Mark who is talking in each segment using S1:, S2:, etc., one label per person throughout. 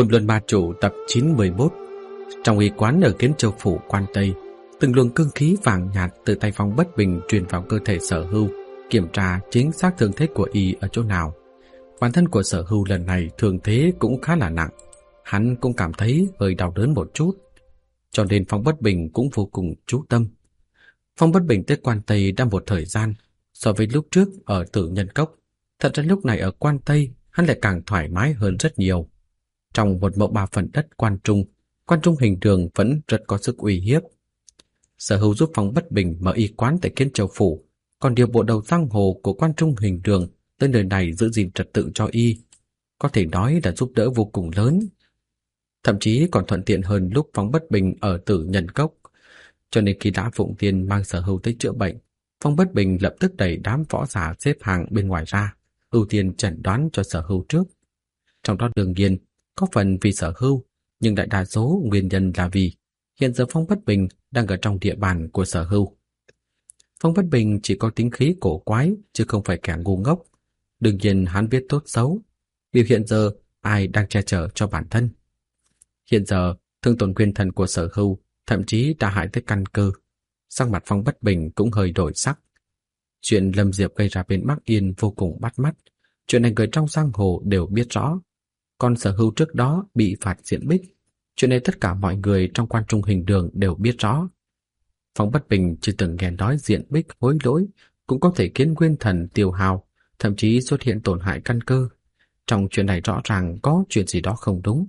S1: Côn Luân Ma Chủ tập 91. Trong y quán ở Kiến Châu Phủ Quan Tây, từng luồng cương khí vàng nhạt từ tay Phong Bất Bình truyền vào cơ thể Sở Hưu, kiểm tra chính xác thương thế của y ở chỗ nào. Bản thân của Sở Hưu lần này thương thế cũng khá là nặng, hắn cũng cảm thấy hơi đau đớn một chút, cho nên Phong Bất Bình cũng vô cùng chú tâm. Phong Bất Bình tới Quan Tây đã một thời gian, so với lúc trước ở Tử Nhân Cốc, thật ra lúc này ở Quan Tây hắn lại càng thoải mái hơn rất nhiều. Trong một mẫu 3 phần đất quan trung hình đường vẫn rất có sức uy hiếp. Sở Hưu giúp Phong Bất Bình mở y quán tại Kiến Châu Phủ, còn điều bộ đầu giang hồ của quan trung hình đường tới nơi này giữ gìn trật tự cho y, có thể nói là giúp đỡ vô cùng lớn. Thậm chí còn thuận tiện hơn lúc Phong Bất Bình ở Tử Nhân Cốc. Cho nên khi Lã Phụng Tiên mang Sở Hưu tới chữa bệnh, Phong Bất Bình lập tức đẩy đám võ giả xếp hàng bên ngoài ra, ưu tiên chẩn đoán cho Sở Hưu trước. Trong đó đương nhiên có phần vì Sở Hưu, nhưng đại đa số nguyên nhân là vì hiện giờ Phong Bất Bình đang ở trong địa bàn của Sở Hưu. Phong Bất Bình chỉ có tính khí cổ quái chứ không phải kẻ ngu ngốc. Đương nhiên hắn biết tốt xấu, vì hiện giờ ai đang che chở cho bản thân. Hiện giờ thương tổn nguyên thần của Sở Hưu thậm chí đã hại tới căn cơ. Sắc mặt Phong Bất Bình cũng hơi đổi sắc. Chuyện Lâm Diệp gây ra bên Bắc Yên vô cùng bắt mắt, chuyện này người trong giang hồ đều biết rõ. Còn Sở Hưu trước đó bị phạt diện bích, chuyện này tất cả mọi người trong quan trung hình đường đều biết rõ. Phong Bất Bình chưa từng nghe nói diện bích hối lỗi cũng có thể khiến nguyên thần tiêu hao, thậm chí xuất hiện tổn hại căn cơ. Trong chuyện này rõ ràng có chuyện gì đó không đúng.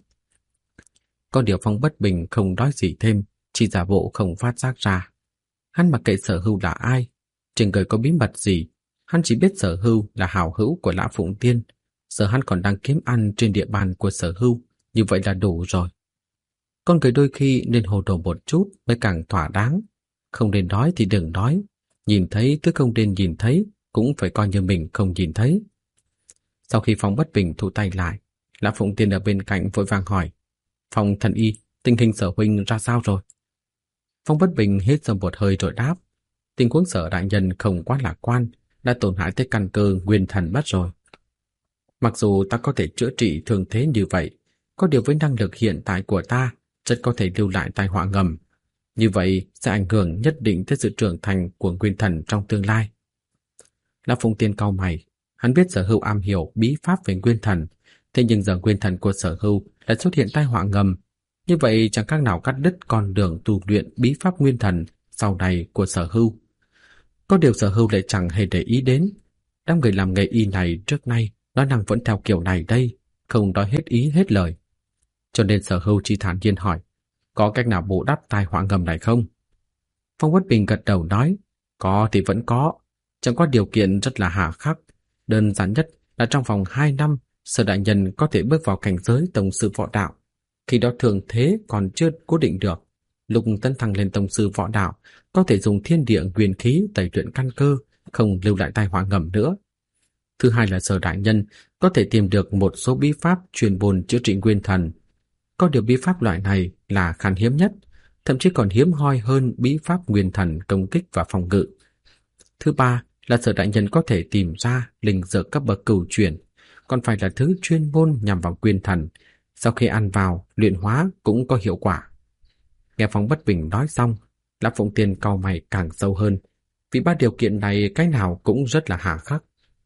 S1: Có điều Phong Bất Bình không nói gì thêm, chỉ giả bộ không phát giác ra. Hắn mặc kệ Sở Hưu là ai, trên người có bí mật gì, hắn chỉ biết Sở Hưu là hảo hữu của Lã Phụng Tiên. Giờ hắn còn đang kiếm ăn trên địa bàn của Sở Hưu, như vậy là đủ rồi. Con người đôi khi nên hồ đồ một chút mới càng thỏa đáng. Không nên nói thì đừng nói, nhìn thấy thứ không nên nhìn thấy cũng phải coi như mình không nhìn thấy. Sau khi Phong Bất Bình thu tay lại, Lã Phụng Tiên ở bên cạnh vội vàng hỏi: Phong thần y, tình hình Sở huynh ra sao rồi? Phong Bất Bình hít sâu một hơi rồi đáp: tình huống Sở đại nhân không quá lạc quan, đã tổn hại tới căn cơ nguyên thần mất rồi. Mặc dù ta có thể chữa trị thương thế như vậy, có điều với năng lực hiện tại của ta rất có thể lưu lại tai họa ngầm. Như vậy sẽ ảnh hưởng nhất định tới sự trưởng thành của nguyên thần trong tương lai. Lã Phụng Tiên cau mày, hắn biết Sở Hưu am hiểu bí pháp về nguyên thần, thế nhưng giờ nguyên thần của Sở Hưu đã xuất hiện tai họa ngầm, như vậy chẳng khác nào cắt đứt con đường tu luyện bí pháp nguyên thần sau này của Sở Hưu. Có điều Sở Hưu lại chẳng hề để ý đến, đám người làm nghề y này trước nay nói năng vẫn theo kiểu này đây, không nói hết ý hết lời. Cho nên Sở Hưu chỉ thản nhiên hỏi: có cách nào bù đắp tai họa ngầm này không? Phong Bất Bình gật đầu nói: có thì vẫn có, chẳng qua điều kiện rất là hà khắc. Đơn giản nhất là trong vòng 2 năm Sở đại nhân có thể bước vào cảnh giới tông sư võ đạo. Khi đó thường thế còn chưa cố định được, lúc tấn thăng lên tông sư võ đạo có thể dùng thiên địa nguyên khí tẩy luyện căn cơ, không lưu lại tai họa ngầm nữa. Thứ hai là Sở đại nhân có thể tìm được một số bí pháp chuyên môn chữa trị nguyên thần. Có điều bí pháp loại này là khan hiếm nhất, thậm chí còn hiếm hoi hơn bí pháp nguyên thần công kích và phòng ngự. Thứ ba là Sở đại nhân có thể tìm ra linh dược cấp bậc cửu chuyển, còn phải là thứ chuyên môn nhằm vào nguyên thần, sau khi ăn vào luyện hóa cũng có hiệu quả. Nghe Phong Bất Bình nói xong, Lã Phụng Tiên cau mày càng sâu hơn, vì 3 điều kiện này cái nào cũng rất là hà khắc.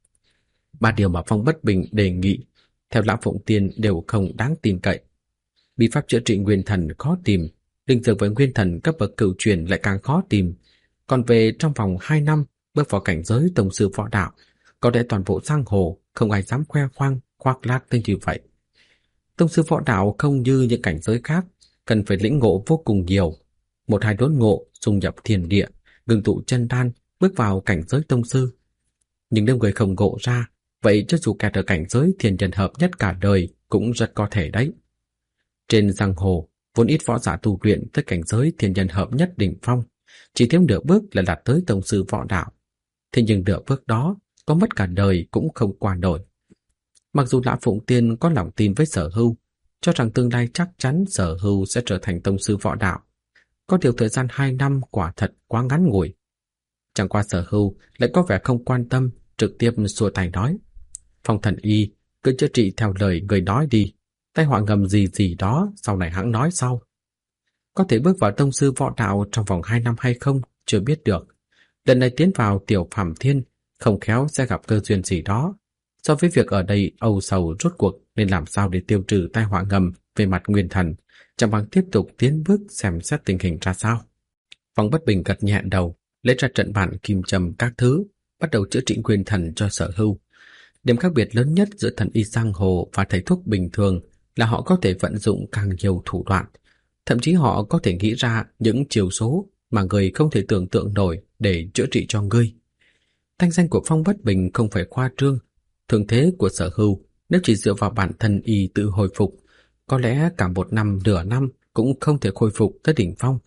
S1: 3 điều mà Phong Bất Bình đề nghị theo Lã Phụng Tiên đều không đáng tin cậy. Bí pháp chữa trị nguyên thần khó tìm, linh dược với nguyên thần cấp bậc cửu truyền lại càng khó tìm. Còn về trong vòng 2 năm bước vào cảnh giới tông sư võ đạo, có lẽ toàn bộ giang hồ không ai dám khoe khoang khoác lác tên như vậy. Tông sư võ đạo không như những cảnh giới khác, cần phải lĩnh ngộ vô cùng nhiều. 1-2 đốn ngộ, dung nhập thiên địa, ngưng tụ chân đan, bước vào cảnh giới tông sư. Nhưng nếu người không ngộ ra, vậy cho dù kẹt ở cảnh giới thiên nhân hợp nhất cả đời cũng rất có thể đấy. Trên giang hồ, vốn ít võ giả tu luyện tới cảnh giới thiên nhân hợp nhất đỉnh phong, chỉ thiếu nửa bước là đạt tới tông sư võ đạo. Thế nhưng nửa bước đó, có mất cả đời cũng không qua nổi. Mặc dù Lã Phụng Tiên có lòng tin với Sở Hưu, cho rằng tương lai chắc chắn Sở Hưu sẽ trở thành tông sư võ đạo, có điều thời gian 2 năm quả thật quá ngắn ngủi. Chẳng qua Sở Hưu lại có vẻ không quan tâm, trực tiếp xua tay nói: Phong thần y, cứ chữa trị theo lời người nói đi, Tai họa ngầm gì gì đó sau này hãng nói sau. Có thể bước vào tông sư võ đạo trong vòng 2 năm hay không, chưa biết được. Lần này tiến vào Tiểu Phàm Thiên, không khéo sẽ gặp cơ duyên gì đó. So với việc ở đây âu sầu rốt cuộc nên làm sao để tiêu trừ tai họa ngầm về mặt nguyên thần, chẳng bằng tiếp tục tiến bước xem xét tình hình ra sao. Phong Bất Bình gật nhẹ đầu, lấy ra trận bản kim châm các thứ, bắt đầu chữa trị nguyên thần cho Sở Hưu. Điểm khác biệt lớn nhất giữa thần y giang hồ và thầy thuốc bình thường là họ có thể vận dụng càng nhiều thủ đoạn, thậm chí họ có thể nghĩ ra những chiêu số mà người không thể tưởng tượng nổi để chữa trị cho ngươi. Thanh danh của Phong Bất Bình không phải khoa trương, thương thế của Sở Hưu nếu chỉ dựa vào bản thân y tự hồi phục, có lẽ cả 1 năm nửa năm cũng không thể khôi phục tới đỉnh phong.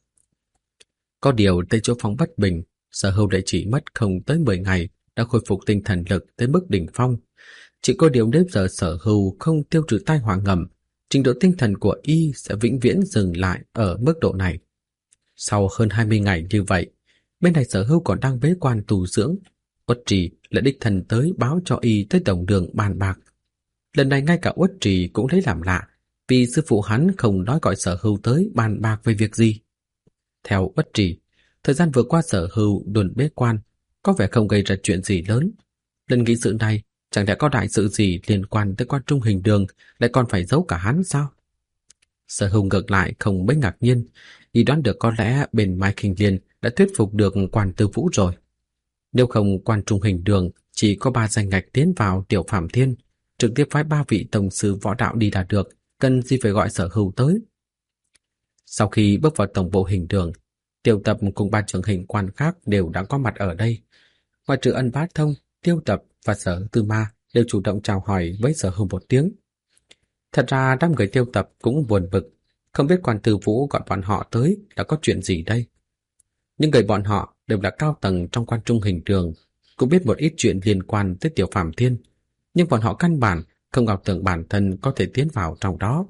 S1: Có điều tới chỗ Phong Bất Bình, Sở Hưu lại chỉ mất không tới 10 ngày đã khôi phục tinh thần lực tới mức đỉnh phong. Chỉ có điều nếu giờ Sở Hưu không tiêu trừ tai họa ngầm, trình độ tinh thần của y sẽ vĩnh viễn dừng lại ở mức độ này. Sau hơn 20 ngày như vậy, bên này Sở Hưu còn đang bế quan tu dưỡng, Uất Trì lại đích thân tới báo cho y tới đồng đường bàn bạc. Lần này ngay cả Uất Trì cũng lấy làm lạ, vì sư phụ hắn không nói gọi Sở Hưu tới bàn bạc về việc gì. Theo Uất Trì, thời gian vừa qua Sở Hưu luôn bế quan, có vẻ không gây ra chuyện gì lớn. Lần nghị sự này chẳng lẽ có đại sự gì liên quan tới Quan Trung Hình Đường lại còn phải giấu cả hắn sao? Sở Hưu ngược lại không mấy ngạc nhiên, y đoán được có lẽ bên Mai Khinh Liên đã thuyết phục được Quan Tư Vũ rồi. Nếu không, Quan Trung Hình Đường chỉ có 3 danh ngạch tiến vào Tiểu Phàm Thiên, trực tiếp phái 3 vị tổng sư võ đạo đi là được, cần gì phải gọi Sở Hưu tới. Sau khi bước vào tổng bộ Hình Đường, Tiêu Tập cùng 3 trưởng hình quan khác đều đã có mặt ở đây. Ngoài trừ Ân Bá Thông, Tiêu Tập và Sở Tư Ma đều chủ động chào hỏi với Sở Hưu một tiếng. Thật ra đám người Tiêu Tập cũng buồn bực, không biết Quan Tư Vũ gọi bọn họ tới là có chuyện gì đây. Những người bọn họ đều là cao tầng trong Quan Trung Hình Đường, cũng biết một ít chuyện liên quan tới Tiểu Phàm Thiên, nhưng bọn họ căn bản không ảo tưởng bản thân có thể tiến vào trong đó.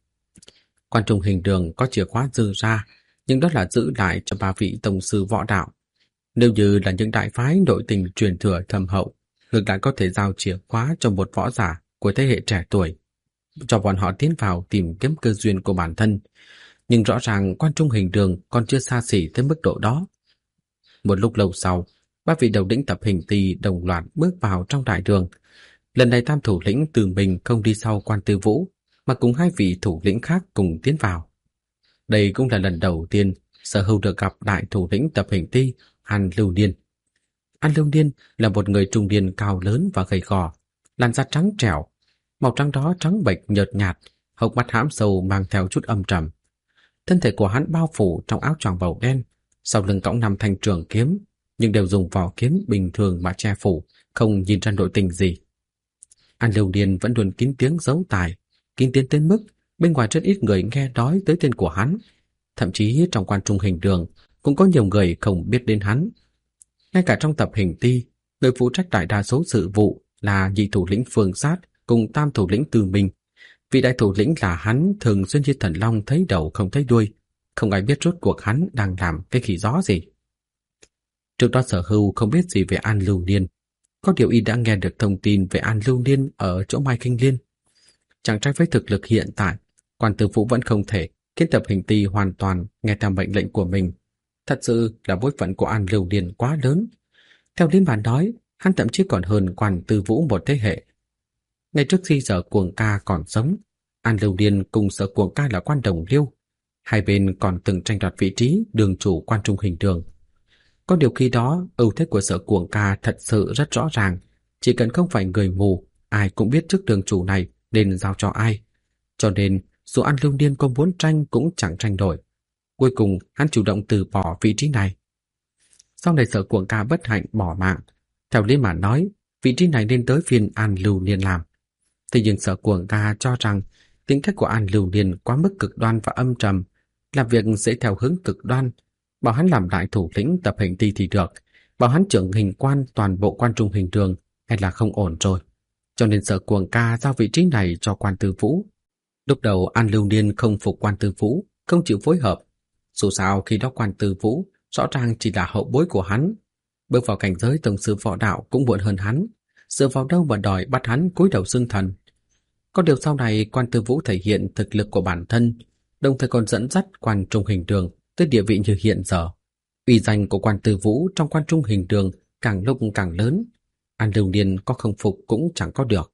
S1: Quan Trung Hình Đường có chìa khóa dư ra, nhưng đó là giữ lại cho 3 vị tổng sư võ đạo. Nếu như là những đại phái nội tình truyền thừa thâm hậu, ngược lại có thể giao chìa khóa cho một võ giả của thế hệ trẻ tuổi, cho bọn họ tiến vào tìm kiếm cơ duyên của bản thân. Nhưng rõ ràng Quan Trung Hình Đường còn chưa xa xỉ tới mức độ đó. Một lúc lâu sau, 3 vị đầu lĩnh Tập Hình Ti đồng loạt bước vào trong đại đường. Lần này tam thủ lĩnh Từ mình không đi sau Quan Tư Vũ, mà cùng 2 vị thủ lĩnh khác cùng tiến vào. Đây cũng là lần đầu tiên Sở Hưu được gặp đại thủ lĩnh Tập Hình Ti, An Lưu Niên. An Lưu Niên là một người trung niên cao lớn và gầy gò, làn da trắng trẻo, màu trắng đó trắng bệch nhợt nhạt, hốc mắt hãm sâu mang theo chút âm trầm. Thân thể của hắn bao phủ trong áo choàng màu đen, sau lưng cõng 5 thanh trường kiếm, nhưng đều dùng vỏ kiếm bình thường mà che phủ, không nhìn ra nội tình gì. An Lưu Niên vẫn luôn kín tiếng giấu tài, kín tiếng đến mức bên ngoài rất ít người nghe nói tới tên của hắn. Thậm chí trong Quan Trung Hình Đường cũng có nhiều người không biết đến hắn. Ngay cả trong Tập Hình Ti, người phụ trách đại đa số sự vụ là nhị thủ lĩnh Phương Sát cùng tam thủ lĩnh Từ Minh. Vị đại thủ lĩnh là hắn thường xuyên như thần long thấy đầu không thấy đuôi, không ai biết rốt cuộc hắn đang làm cái khỉ gió gì. Trước đó Sở Hưu không biết gì về An Lưu Niên, có điều y đã nghe được thông tin về An Lưu Niên ở chỗ Mai Khinh Liên. Chẳng trách với thực lực hiện tại, Quan Tư Vũ vẫn không thể khiến Tập Hình Ti hoàn toàn nghe theo mệnh lệnh của mình. Thật sự là bối phận của An Lưu Niên quá lớn. Theo lý mà nói, hắn thậm chí còn hơn Quan Tư Vũ một thế hệ. Ngay trước khi Sở Cuồng Ca còn sống, An Lưu Niên cùng Sở Cuồng Ca là quan đồng liêu. Hai bên còn từng tranh đoạt vị trí đường chủ Quan Trung Hình Đường. Có điều khi đó, ưu thế của Sở Cuồng Ca thật sự rất rõ ràng. Chỉ cần không phải người mù, ai cũng biết chức đường chủ này nên giao cho ai. Cho nên, dù An Lưu Niên có muốn tranh cũng chẳng tranh nổi. Cuối cùng, hắn chủ động từ bỏ vị trí này. Sau này Sở Cuồng Ca bất hạnh bỏ mạng. Theo lý mà nói, vị trí này nên tới phiên An Lưu Niên làm. Thế nhưng Sở Cuồng Ca cho rằng tính cách của An Lưu Niên quá mức cực đoan và âm trầm, làm việc sẽ theo hướng cực đoan. Bảo hắn làm đại thủ lĩnh Tập Hình Ti thì được, bảo hắn trưởng hình quan toàn bộ Quan Trung Hình Đường hay là không ổn rồi. Cho nên Sở Cuồng Ca giao vị trí này cho Quan Tư Vũ. Lúc đầu An Lưu Niên không phục Quan Tư Vũ, không chịu phối hợp. Dù sao khi đó Quan Tư Vũ rõ ràng chỉ là hậu bối của hắn, bước vào cảnh giới tổng sư võ đạo cũng muộn hơn hắn, dựa vào đâu mà đòi bắt hắn cúi đầu xưng thần. Có điều sau này Quan Tư Vũ thể hiện thực lực của bản thân, đồng thời còn dẫn dắt Quan Trung Hình Đường tới địa vị như hiện giờ. Uy danh của Quan Tư Vũ trong Quan Trung Hình Đường càng lúc càng lớn, An Lưu Niên có không phục cũng chẳng có được.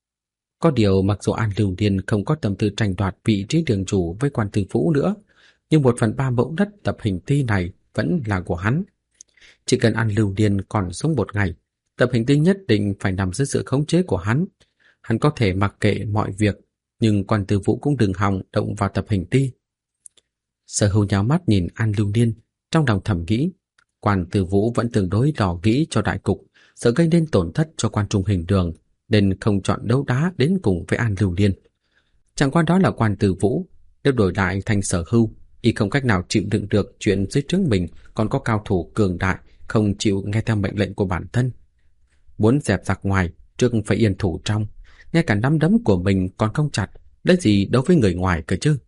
S1: Có điều mặc dù An Lưu Niên không có tâm tư tranh đoạt vị trí đường chủ với Quan Tư Vũ nữa, nhưng 1/3 mẫu đất Tập Hình Ti này vẫn là của hắn. Chỉ cần An Lưu Niên còn sống một ngày, Tập Hình Ti nhất định phải nằm dưới sự khống chế của hắn. Hắn có thể mặc kệ mọi việc, nhưng Quan Tư Vũ cũng đừng hòng động vào Tập Hình Ti. Sở Hưu nhíu mắt nhìn An Lưu Niên, trong lòng thầm nghĩ, Quan Tư Vũ vẫn tương đối lo nghĩ cho đại cục, sợ gây nên tổn thất cho Quan Trung Hình Đường, nên không chọn đấu đá đến cùng với An Lưu Niên. Chẳng qua đó là Quan Tư Vũ, nếu đổi lại thành Sở Hưu, y không cách nào chịu đựng được chuyện dưới trướng mình còn có cao thủ cường đại không chịu nghe theo mệnh lệnh của bản thân. Muốn dẹp giặc ngoài, trước phải yên thủ trong, ngay cả nắm đấm của mình còn không chặt, lấy gì đối với người ngoài cơ chứ.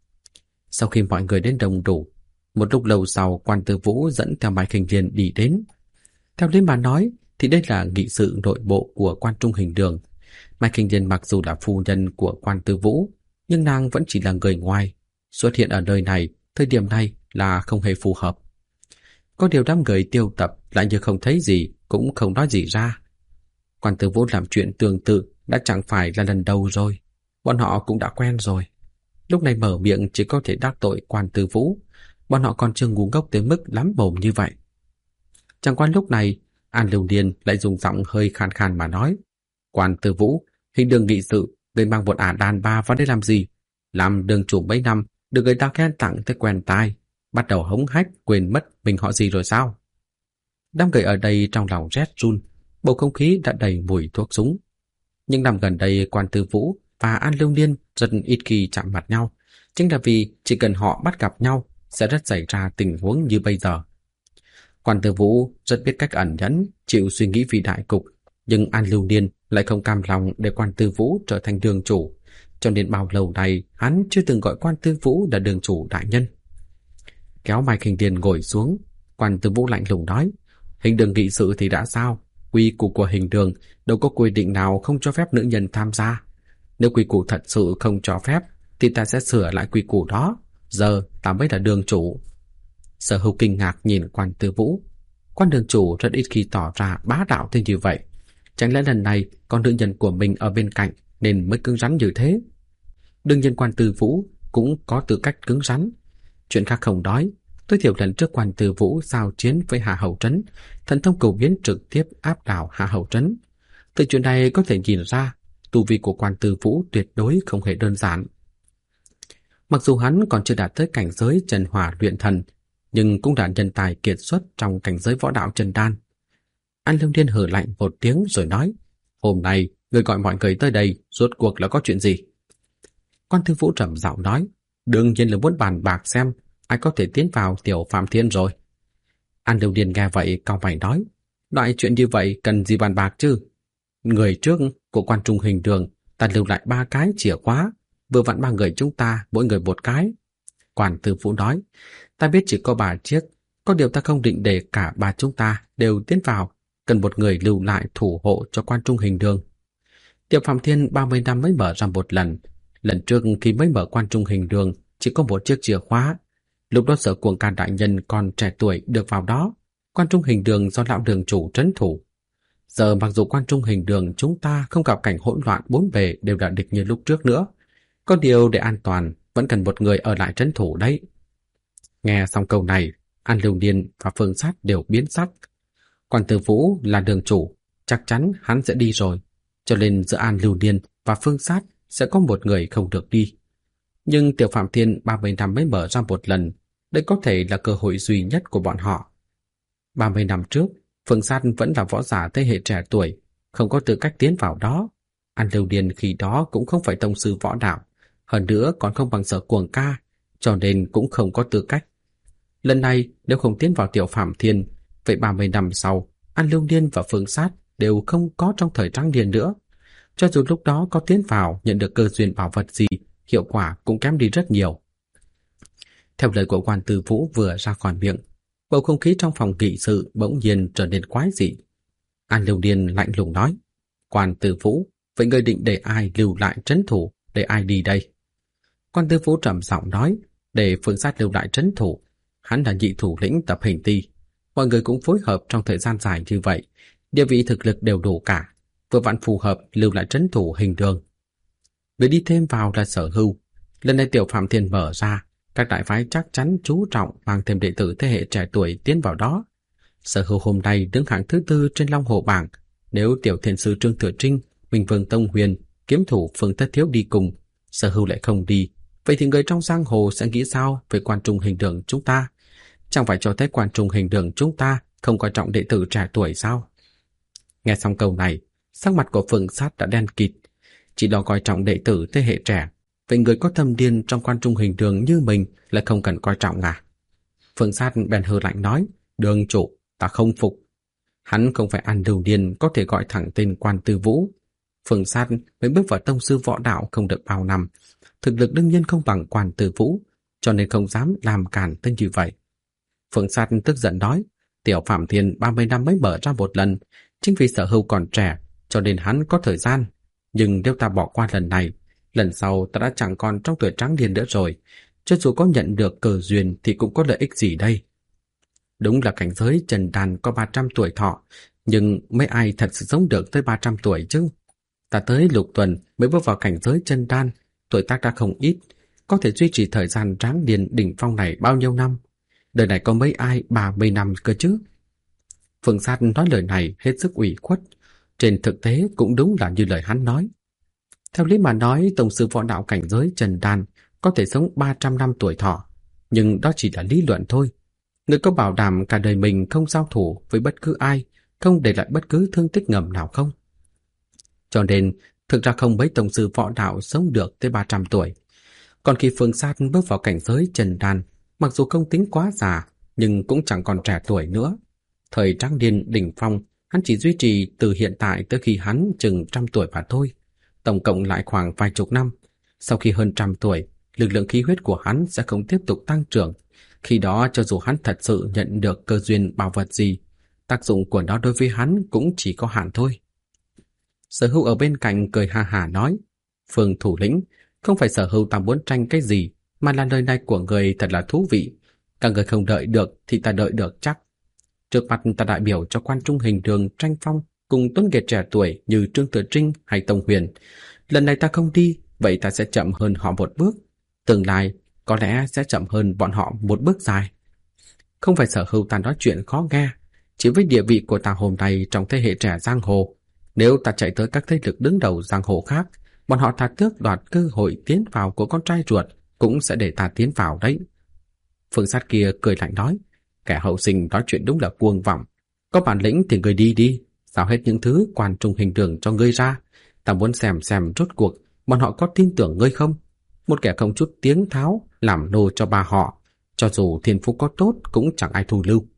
S1: Sau khi mọi người đến đông đủ, một lúc lâu sau Quan Tư Vũ dẫn theo Mai Khinh Liên đi đến. Theo lý mà nói thì đây là nghị sự nội bộ của Quan Trung Hình Đường. Mai Khinh Liên mặc dù là phu nhân của Quan Tư Vũ, nhưng nàng vẫn chỉ là người ngoài, xuất hiện ở nơi này, thời điểm này là không hề phù hợp. Có điều đám người Tiêu Tập lại như không thấy gì, cũng không nói gì ra. Quan Tư Vũ làm chuyện tương tự đã chẳng phải là lần đầu rồi, bọn họ cũng đã quen rồi. Lúc này mở miệng chỉ có thể đắc tội Quan Tư Vũ, bọn họ còn chưa ngu ngốc tới mức lắm mồm như vậy. Chẳng qua lúc này, An Lưu Niên lại dùng giọng hơi khàn khàn mà nói, Quan Tư Vũ, Hình Đường nghị sự, người mang một ả đàn bà vào đây làm gì? Làm đường chủ mấy năm, được người ta khen tặng tới quen tai, bắt đầu hống hách quên mất mình họ gì rồi sao? Đám người ở đây trong lòng rét run, bầu không khí đã đầy mùi thuốc súng. Nhưng năm gần đây Quan Tư Vũ và An Lưu Niên rất ít khi chạm mặt nhau, chính là vì chỉ cần họ bắt gặp nhau sẽ rất xảy ra tình huống như bây giờ. Quan Tư Vũ rất biết cách ẩn nhẫn, chịu suy nghĩ vì đại cục, nhưng An Lưu Niên lại không cam lòng để Quan Tư Vũ trở thành đường chủ, cho nên bao lâu nay hắn chưa từng gọi Quan Tư Vũ là đường chủ đại nhân. Kéo Mai Khinh Liên ngồi xuống, Quan Tư Vũ lạnh lùng nói, Hình Đường nghị sự thì đã sao? Quy củ của Hình Đường đâu có quy định nào không cho phép nữ nhân tham gia. Nếu quy củ thật sự không cho phép thì ta sẽ sửa lại quy củ đó. Giờ ta mới là đường chủ. Sở Hưu kinh ngạc nhìn Quan Tư Vũ. Quan đường chủ rất ít khi tỏ ra bá đạo như vậy. Chẳng lẽ lần này con nữ nhân của mình ở bên cạnh nên mới cứng rắn như thế? Đương nhiên Quan Tư Vũ cũng có tư cách cứng rắn. Chuyện khác không nói, tối thiểu lần trước Quan Tư Vũ giao chiến với Hạ Hầu Trấn, thần thông cầu biến trực tiếp áp đảo Hạ Hầu Trấn. Từ chuyện này có thể nhìn ra, tu vi của Quan Tư Vũ tuyệt đối không hề đơn giản. Mặc dù hắn còn chưa đạt tới cảnh giới Trần Hỏa luyện thần, nhưng cũng đã nhân tài kiệt xuất trong cảnh giới võ đạo Trần Đan. An Lưu Niên hừ lạnh một tiếng rồi nói, hôm nay người gọi mọi người tới đây rốt cuộc là có chuyện gì? Quan Tư Vũ trầm giọng nói, đương nhiên là muốn bàn bạc xem ai có thể tiến vào Tiểu Phạm Thiên rồi. An Lưu Niên nghe vậy cau mày nói, loại chuyện như vậy cần gì bàn bạc chứ? Người trước của Quan Trung Hình Đường ta lưu lại 3 cái chìa khóa, vừa vặn 3 người chúng ta mỗi người 1 cái. Quan Tư Vũ nói, ta biết chỉ có 3 chiếc, có điều ta không định để cả 3 chúng ta đều tiến vào, cần một người lưu lại thủ hộ cho Quan Trung Hình Đường. Tiểu Phạm Thiên 30 năm mới mở ra một lần, lần trước khi mới mở Quan Trung Hình Đường chỉ có 1 chiếc chìa khóa, lúc đó Sở Cuồng Can đại nhân còn trẻ tuổi được vào đó, Quan Trung Hình Đường do lão đường chủ trấn thủ. Giờ mặc dù Quan Trung Hình Đường chúng ta không gặp cảnh hỗn loạn 4 bề đều là địch như lúc trước nữa, có điều để an toàn vẫn cần một người ở lại trấn thủ đấy. Nghe xong câu này, An Lưu Niên và Phương Sát đều biến sắc. Quan Tư Vũ là đường chủ, chắc chắn hắn sẽ đi rồi, cho nên giữa An Lưu Niên và Phương Sát sẽ có một người không được đi. Nhưng Tiểu Phạm Thiên 30 năm mới mở ra một lần, đây có thể là cơ hội duy nhất của bọn họ. 30 năm trước, Phương Sát vẫn là võ giả thế hệ trẻ tuổi, không có tư cách tiến vào đó. An Lưu Niên khi đó cũng không phải tông sư võ đạo, hơn nữa còn không bằng Sở Cuồng Ca, cho nên cũng không có tư cách. Lần này nếu không tiến vào Tiểu Phạm Thiên, vậy 30 năm sau, An Lưu Niên và Phương Sát đều không có trong thời trắng niên nữa. Cho dù lúc đó có tiến vào nhận được cơ duyên bảo vật gì, hiệu quả cũng kém đi rất nhiều. Theo lời của Quan Tư Vũ vừa ra khỏi miệng, bầu không khí trong phòng nghị sự bỗng nhiên trở nên quái dị. An Lưu Niên lạnh lùng nói, Quan Tư Vũ, Vậy ngươi định để ai lưu lại trấn thủ, để ai đi đây? Quan Tư Vũ trầm giọng nói, để Phương Sát lưu lại trấn thủ. Hắn là nhị thủ lĩnh tập hình ti. Mọi người cũng phối hợp trong thời gian dài như vậy, địa vị thực lực đều đủ cả, vừa vặn phù hợp lưu lại trấn thủ hình đường. Người đi thêm vào là Sở Hưu. Lần này Tiểu Phạm Thiên mở ra, các đại phái chắc chắn chú trọng mang thêm đệ tử thế hệ trẻ tuổi tiến vào đó. Sở Hưu hôm nay đứng hạng thứ 4 trên Long Hồ bảng. Nếu Tiểu Thiền sư Trương Thừa Trinh, Minh Vương Tông Huyền, kiếm thủ Phương Tất Thiếu đi cùng, Sở Hưu lại không đi, vậy thì người trong giang hồ sẽ nghĩ sao về quan trung hình đường chúng ta? Chẳng phải cho thấy quan trung hình đường chúng ta không coi trọng đệ tử trẻ tuổi sao? Nghe xong câu này, sắc mặt của Phương Sát đã đen kịt. Chỉ lo coi trọng đệ tử thế hệ trẻ, vậy người có tâm điên trong quan trung hình đường như mình lại không cần coi trọng à? Phương Sát bèn hừ lạnh nói, đường chủ, ta không phục. Hắn không phải ăn lưu điên có thể gọi thẳng tên Quan Tư Vũ. Phương Sát mới bước vào tông sư võ đạo không được bao năm, thực lực đương nhiên không bằng Quan Tư Vũ, cho nên không dám làm cản tên như vậy. Phương Sát tức giận nói, Tiểu Phạm Thiên 30 năm mới mở ra một lần, chính vì Sở Hưu còn trẻ, cho nên hắn có thời gian. Nhưng nếu ta bỏ qua lần này, lần sau ta đã chẳng còn trong tuổi trắng niên nữa rồi. Cho dù có nhận được cờ duyên thì cũng có lợi ích gì đây? Đúng là cảnh giới trần đàn có 300 tuổi thọ, nhưng mấy ai thật sự sống được tới 300 tuổi chứ? Ta tới Lục Tuần mới bước vào cảnh giới chân đan, tuổi tác đã không ít, có thể duy trì thời gian tráng niên đỉnh phong này bao nhiêu năm? Đời này có mấy ai 30 năm cơ chứ? Phương Sát nói lời này hết sức ủy khuất, trên thực tế cũng đúng là như lời hắn nói. Theo lý mà nói, tổng sư võ đạo cảnh giới trần đan có thể sống 300 năm tuổi thọ, nhưng đó chỉ là lý luận thôi. Người có bảo đảm cả đời mình không giao thủ với bất cứ ai, không để lại bất cứ thương tích ngầm nào không? Cho nên, thực ra không mấy tổng sư võ đạo sống được tới 300 tuổi. Còn khi Phương Sát bước vào cảnh giới trần đan, mặc dù không tính quá già, nhưng cũng chẳng còn trẻ tuổi nữa. Thời tráng niên đỉnh phong, hắn chỉ duy trì từ hiện tại tới khi hắn chừng 100 tuổi mà thôi. Tổng cộng lại khoảng vài chục năm. Sau khi hơn 100 tuổi, lực lượng khí huyết của hắn sẽ không tiếp tục tăng trưởng. Khi đó cho dù hắn thật sự nhận được cơ duyên bảo vật gì, tác dụng của nó đối với hắn cũng chỉ có hạn thôi. Sở Hưu ở bên cạnh cười ha hả nói, Phương thủ lĩnh, không phải Sở Hưu ta muốn tranh cái gì, mà là lời này của người thật là thú vị. Cả người không đợi được thì ta đợi được chắc. Trước mặt ta đại biểu cho quan trung hình đường tranh phong cùng tuấn kiệt trẻ tuổi như Trương Thừa Trinh hay Tông Huyền. Lần này ta không đi, vậy ta sẽ chậm hơn họ một bước. Tương lai có lẽ sẽ chậm hơn bọn họ một bước dài. Không phải Sở Hưu ta nói chuyện khó nghe, chỉ với địa vị của ta hôm nay trong thế hệ trẻ giang hồ, nếu ta chạy tới các thế lực đứng đầu giang hồ khác, bọn họ ta tước đoạt cơ hội tiến vào của con trai ruột, cũng sẽ để ta tiến vào đấy. Phương Sát kia cười lạnh nói, kẻ hậu sinh nói chuyện đúng là cuồng vọng. Có bản lĩnh thì ngươi đi đi, giao hết những thứ quan trung hình đường cho ngươi ra. Ta muốn xem rốt cuộc bọn họ có tin tưởng ngươi không. Một kẻ không chút tiếng tháo làm nô cho bà họ, cho dù thiên phú có tốt cũng chẳng ai thu lưu.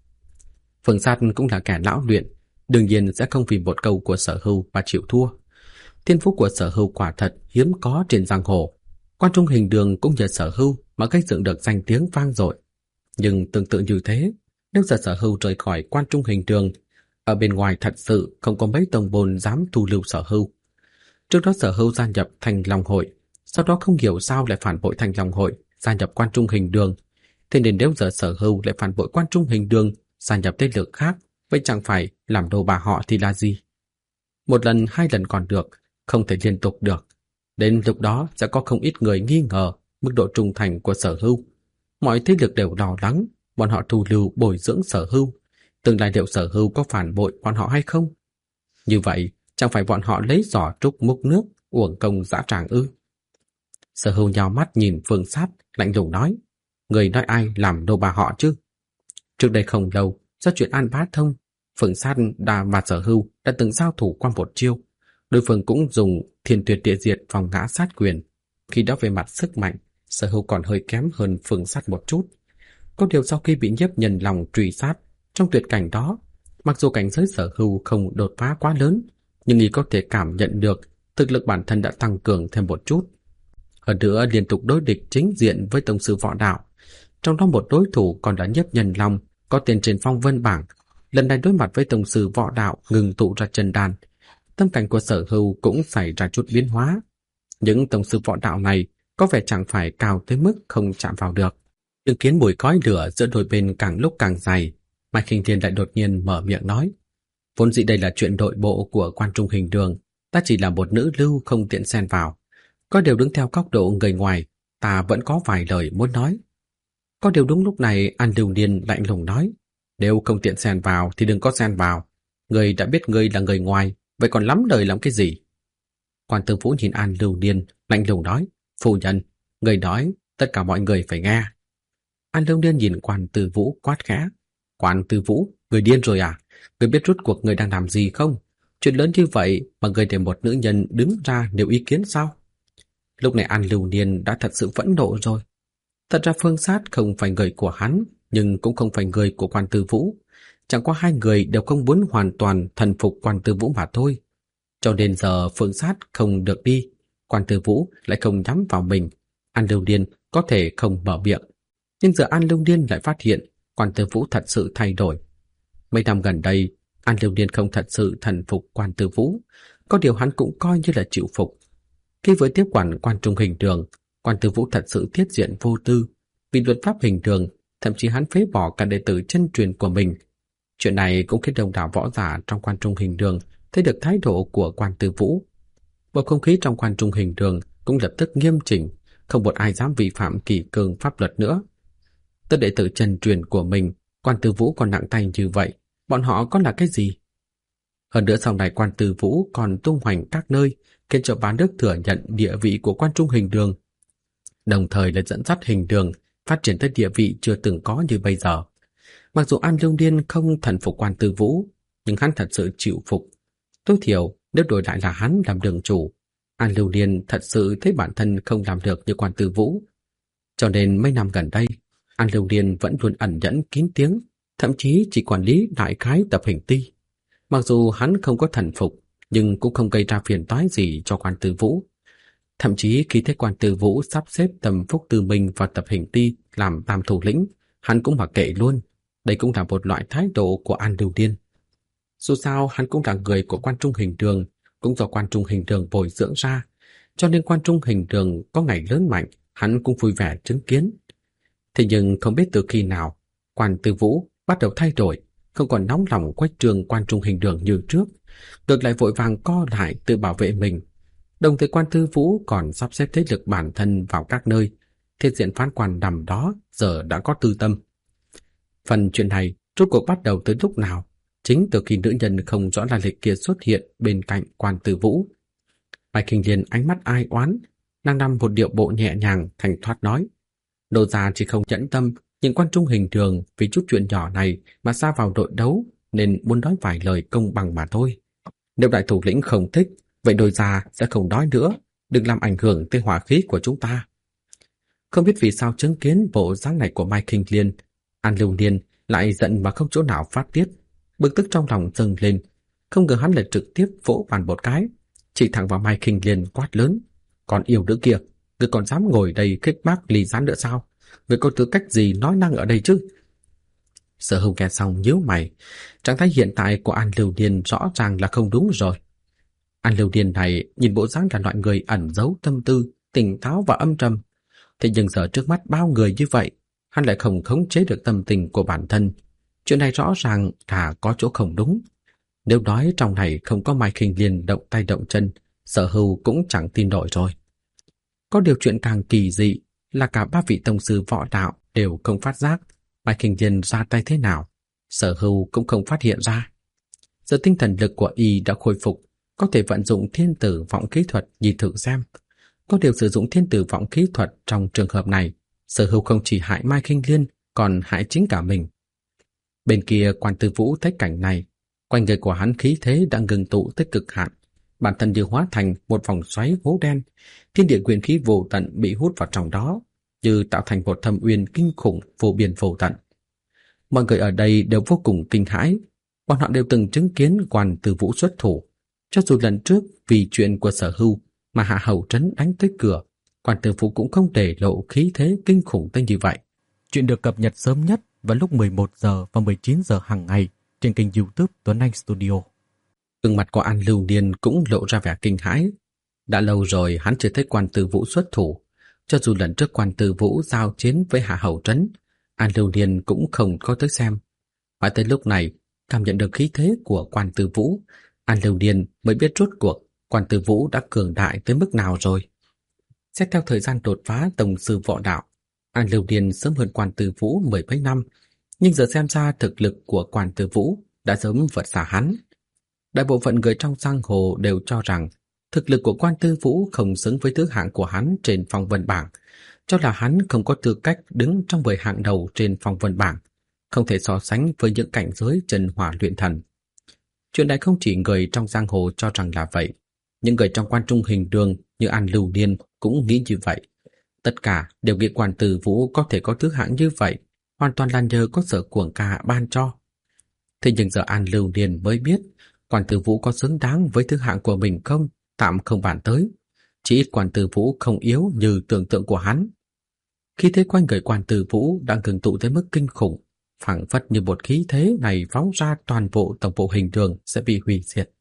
S1: Phương Sát cũng là kẻ lão luyện, đương nhiên sẽ không vì một câu của Sở Hưu mà chịu thua. Thiên phú của Sở Hưu quả thật hiếm có trên giang hồ. Quan trung hình đường cũng nhờ Sở Hưu mà gây dựng được danh tiếng vang dội. Nhưng tương tự như thế, nếu giờ Sở Hưu rời khỏi quan trung hình đường, ở bên ngoài thật sự không có mấy tông môn dám thu lưu Sở Hưu. Trước đó Sở Hưu gia nhập Thanh Long Hội, sau đó không hiểu sao lại phản bội Thanh Long Hội, gia nhập quan trung hình đường. Thế nên nếu giờ Sở Hưu lại phản bội quan trung hình đường, gia nhập thế lực khác, vậy chẳng phải làm đồ bà họ thì là gì? Một lần, hai lần còn được, không thể liên tục được. Đến lúc đó sẽ có không ít người nghi ngờ mức độ trung thành của Sở Hưu. Mọi thế lực đều lo lắng, bọn họ thu lưu bồi dưỡng Sở Hưu. Tương lai liệu Sở Hưu có phản bội bọn họ hay không? Như vậy, chẳng phải bọn họ lấy giỏ trúc múc nước, uổng công dã tràng ư? Sở Hưu nhào mắt nhìn Phương Sát, lạnh lùng nói, người nói ai làm nô bà họ chứ? Trước đây không lâu, do chuyện An Bá Thông, Phương Sát và Sở Hưu đã từng giao thủ qua một chiêu. Đối phương cũng dùng Thiên Tuyệt Địa Diệt phòng ngã sát quyền. Khi đó về mặt sức mạnh, Sở Hưu còn hơi kém hơn Phương Sát một chút. Có điều sau khi bị Nhiếp Nhân Long truy sát, trong tuyệt cảnh đó, mặc dù cảnh giới Sở Hưu không đột phá quá lớn, nhưng y có thể cảm nhận được thực lực bản thân đã tăng cường thêm một chút. Hơn nữa liên tục đối địch chính diện với tông sư võ đạo, trong đó một đối thủ còn là Nhiếp Nhân Long, có tên trên phong vân bảng. Lần này đối mặt với tông sư võ đạo ngừng tụ ra chân đan, tâm cảnh của Sở Hưu cũng xảy ra chút biến hóa. Những tông sư võ đạo này có vẻ chẳng phải cao tới mức không chạm vào được. Chứng kiến mùi khói lửa giữa đôi bên càng lúc càng dày, Mai Khinh Thiên lại đột nhiên mở miệng nói: vốn dĩ đây là chuyện nội bộ của Quan Trung Hình Đường, ta chỉ là một nữ lưu không tiện xen vào. Có điều đứng theo góc độ người ngoài, ta vẫn có vài lời muốn nói. Có điều đúng lúc này An Lưu Niên lạnh lùng nói: nếu không tiện xen vào thì đừng có xen vào. Người đã biết ngươi là người ngoài, vậy còn lắm lời làm cái gì? Quan Tư Vũ nhìn An Lưu Niên lạnh lùng nói: phu nhân, người nói tất cả mọi người phải nghe. An Lưu Niên nhìn Quan Tư Vũ quát khẽ: Quan Tư Vũ, người điên rồi à? Người biết rốt cuộc người đang làm gì không? Chuyện lớn như vậy mà người để một nữ nhân đứng ra nêu ý kiến sao? Lúc này An Lưu Niên đã thật sự phẫn nộ rồi. Thật ra Phương Sát không phải người của hắn, nhưng cũng không phải người của Quan Tư Vũ. Chẳng qua hai người đều không muốn hoàn toàn thần phục Quan Tư Vũ mà thôi. Cho nên giờ Phương Sát không được đi, Quan Tư Vũ lại không nhắm vào mình. An Lưu Niên có thể không mở miệng. Nhưng giờ An Lưu Niên lại phát hiện Quan Tư Vũ thật sự thay đổi. Mấy năm gần đây, An Lưu Niên không thật sự thần phục Quan Tư Vũ, có điều hắn cũng coi như là chịu phục. Khi với tiếp quản Quan Trung Hình Đường, Quan Tư Vũ thật sự thiết diện vô tư, vì luật pháp hình đường, thậm chí hắn phế bỏ cả đệ tử chân truyền của mình. Chuyện này cũng khiến đông đảo võ giả trong Quan Trung Hình Đường thấy được thái độ của Quan Tư Vũ. Bầu không khí trong Quan Trung Hình Đường cũng lập tức nghiêm chỉnh, không một ai dám vi phạm kỷ cương pháp luật nữa. Tất đệ tử chân truyền của mình, Quan Tư Vũ còn nặng tay như vậy, bọn họ có là cái gì? Hơn nữa sau này Quan Tư Vũ còn tung hoành các nơi, khiến cho Bá Đức thừa nhận địa vị của Quan Trung Hình Đường, đồng thời là dẫn dắt Hình Đường phát triển tới địa vị chưa từng có như bây giờ. Mặc dù An Lưu Niên không thần phục Quan Tư Vũ, nhưng hắn thật sự chịu phục. Tối thiểu nếu đổi lại là hắn làm đường chủ, An Lưu Niên thật sự thấy bản thân không làm được như Quan Tư Vũ. Cho nên mấy năm gần đây, An Lưu Niên vẫn luôn ẩn nhẫn kín tiếng, thậm chí chỉ quản lý đại khái tập hình ti. Mặc dù hắn không có thần phục, nhưng cũng không gây ra phiền toái gì cho Quan Tư Vũ. Thậm chí khi thấy Quan Tư Vũ sắp xếp Tầm Phúc Tư Minh vào tập hình ti làm tam thủ lĩnh, hắn cũng mặc kệ luôn. Đây cũng là một loại thái độ của An Lưu Niên. Dù sao hắn cũng là người của Quan Trung Hình Đường, cũng do Quan Trung Hình Đường bồi dưỡng ra, cho nên Quan Trung Hình Đường có ngày lớn mạnh, hắn cũng vui vẻ chứng kiến. Thế nhưng không biết từ khi nào, Quan Tư Vũ bắt đầu thay đổi, không còn nóng lòng quét trường Quan Trung Hình Đường như trước, ngược lại vội vàng co lại tự bảo vệ mình. Đồng thời Quan Tư Vũ còn sắp xếp thế lực bản thân vào các nơi, thiết diện phán quan nằm đó giờ đã có tư tâm. Phần chuyện này rốt cuộc bắt đầu từ lúc nào? Chính từ khi nữ nhân không rõ lai lịch kia xuất hiện bên cạnh Quan Tư Vũ. Mai Kinh Liên ánh mắt ai oán, nàng nằm một điệu bộ nhẹ nhàng thanh thoát nói: Nô gia chỉ không nhẫn tâm, nhưng Quan Trung Hình Đường vì chút chuyện nhỏ này mà sa vào đội đấu, nên muốn nói vài lời công bằng mà thôi. Nếu đại thủ lĩnh không thích, vậy nô gia sẽ không nói nữa, đừng làm ảnh hưởng tới hỏa khí của chúng ta. Không biết vì sao chứng kiến bộ dáng này của Mai Kinh Liên, An Lưu Niên lại giận mà không chỗ nào phát tiết, bực tức trong lòng dâng lên. Không ngờ hắn lại trực tiếp vỗ bàn một cái, chỉ thẳng vào Mai Kinh Liên quát lớn: Còn yêu nữ kia, ngươi còn dám ngồi đây khích bác ly gián nữa sao? Ngươi có tư cách gì nói năng ở đây chứ? Sở Hồng nghe xong nhíu mày, trạng thái hiện tại của An Lưu Niên rõ ràng là không đúng rồi. An Lưu Niên này nhìn bộ dáng là loại người ẩn giấu tâm tư, tỉnh táo và âm trầm. Thế nhưng giờ trước mắt bao người như vậy, hắn lại không khống chế được tâm tình của bản thân. Chuyện này rõ ràng là có chỗ không đúng. Nếu nói trong này không có Mai Kinh Liên động tay động chân, Sở Hưu cũng chẳng tin nổi rồi. Có điều chuyện càng kỳ dị là cả ba vị tông sư võ đạo đều không phát giác Mai Kinh Liên ra tay thế nào. Sở Hưu cũng không phát hiện ra. Giờ tinh thần lực của y đã khôi phục, có thể vận dụng thiên tử vọng khí thuật nhìn thử xem. Có điều sử dụng thiên tử vọng khí thuật trong trường hợp này, Sở Hưu không chỉ hại Mai Kinh Liên, còn hại chính cả mình. Bên kia Quan Tư Vũ thấy cảnh này, quanh người của hắn khí thế đang ngừng tụ tới cực hạn, bản thân như hóa thành một vòng xoáy hố đen, thiên địa quyền khí vô tận bị hút vào trong đó, như tạo thành một thâm uyên kinh khủng vô biên vô tận. Mọi người ở đây đều vô cùng kinh hãi, bọn họ đều từng chứng kiến Quan Tư Vũ xuất thủ, cho dù lần trước vì chuyện của Sở Hưu mà Hạ Hầu Trấn đánh tới cửa, Quan Tư Vũ cũng không để lộ khí thế kinh khủng tới như vậy. Chuyện được cập nhật sớm nhất vào lúc 11 giờ và 19 giờ hàng ngày trên kênh YouTube Tuấn Anh Studio. Gương mặt của An Lưu Niên cũng lộ ra vẻ kinh hãi. Đã lâu rồi hắn chưa thấy Quan Tư Vũ xuất thủ. Cho dù lần trước Quan Tư Vũ giao chiến với Hạ Hầu Trấn, An Lưu Niên cũng không có tới xem. Mãi tới lúc này, cảm nhận được khí thế của Quan Tư Vũ, An Lưu Niên mới biết rốt cuộc Quan Tư Vũ đã cường đại tới mức nào rồi. Xét theo thời gian đột phá tổng sư võ đạo, An Lưu Niên sớm hơn Quan Tư Vũ mười mấy năm, nhưng giờ xem ra thực lực của Quan Tư Vũ đã sớm vượt xa hắn. Đại bộ phận người trong giang hồ đều cho rằng thực lực của Quan Tư Vũ không xứng với thứ hạng của hắn trên phong vân bảng, cho là hắn không có tư cách đứng trong 10 hạng đầu trên phong vân bảng, không thể so sánh với những cảnh giới chân hỏa luyện thần. Chuyện này không chỉ người trong giang hồ cho rằng là vậy, những người trong quan trung hình đường như An Lưu Niên cũng nghĩ như vậy. Tất cả đều nghĩ Quan Tư Vũ có thể có thứ hạng như vậy, hoàn toàn là nhờ có Sở Cuồng Ca ban cho. Thế nhưng giờ An Lưu Niên mới biết, Quan Tư Vũ có xứng đáng với thứ hạng của mình không, tạm không bàn tới. Chỉ ít Quan Tư Vũ không yếu như tưởng tượng của hắn. Khí thế quanh người Quan Tư Vũ đang ngưng tụ tới mức kinh khủng, phảng phất như một khí thế này phóng ra toàn bộ tổng bộ hình đường sẽ bị hủy diệt.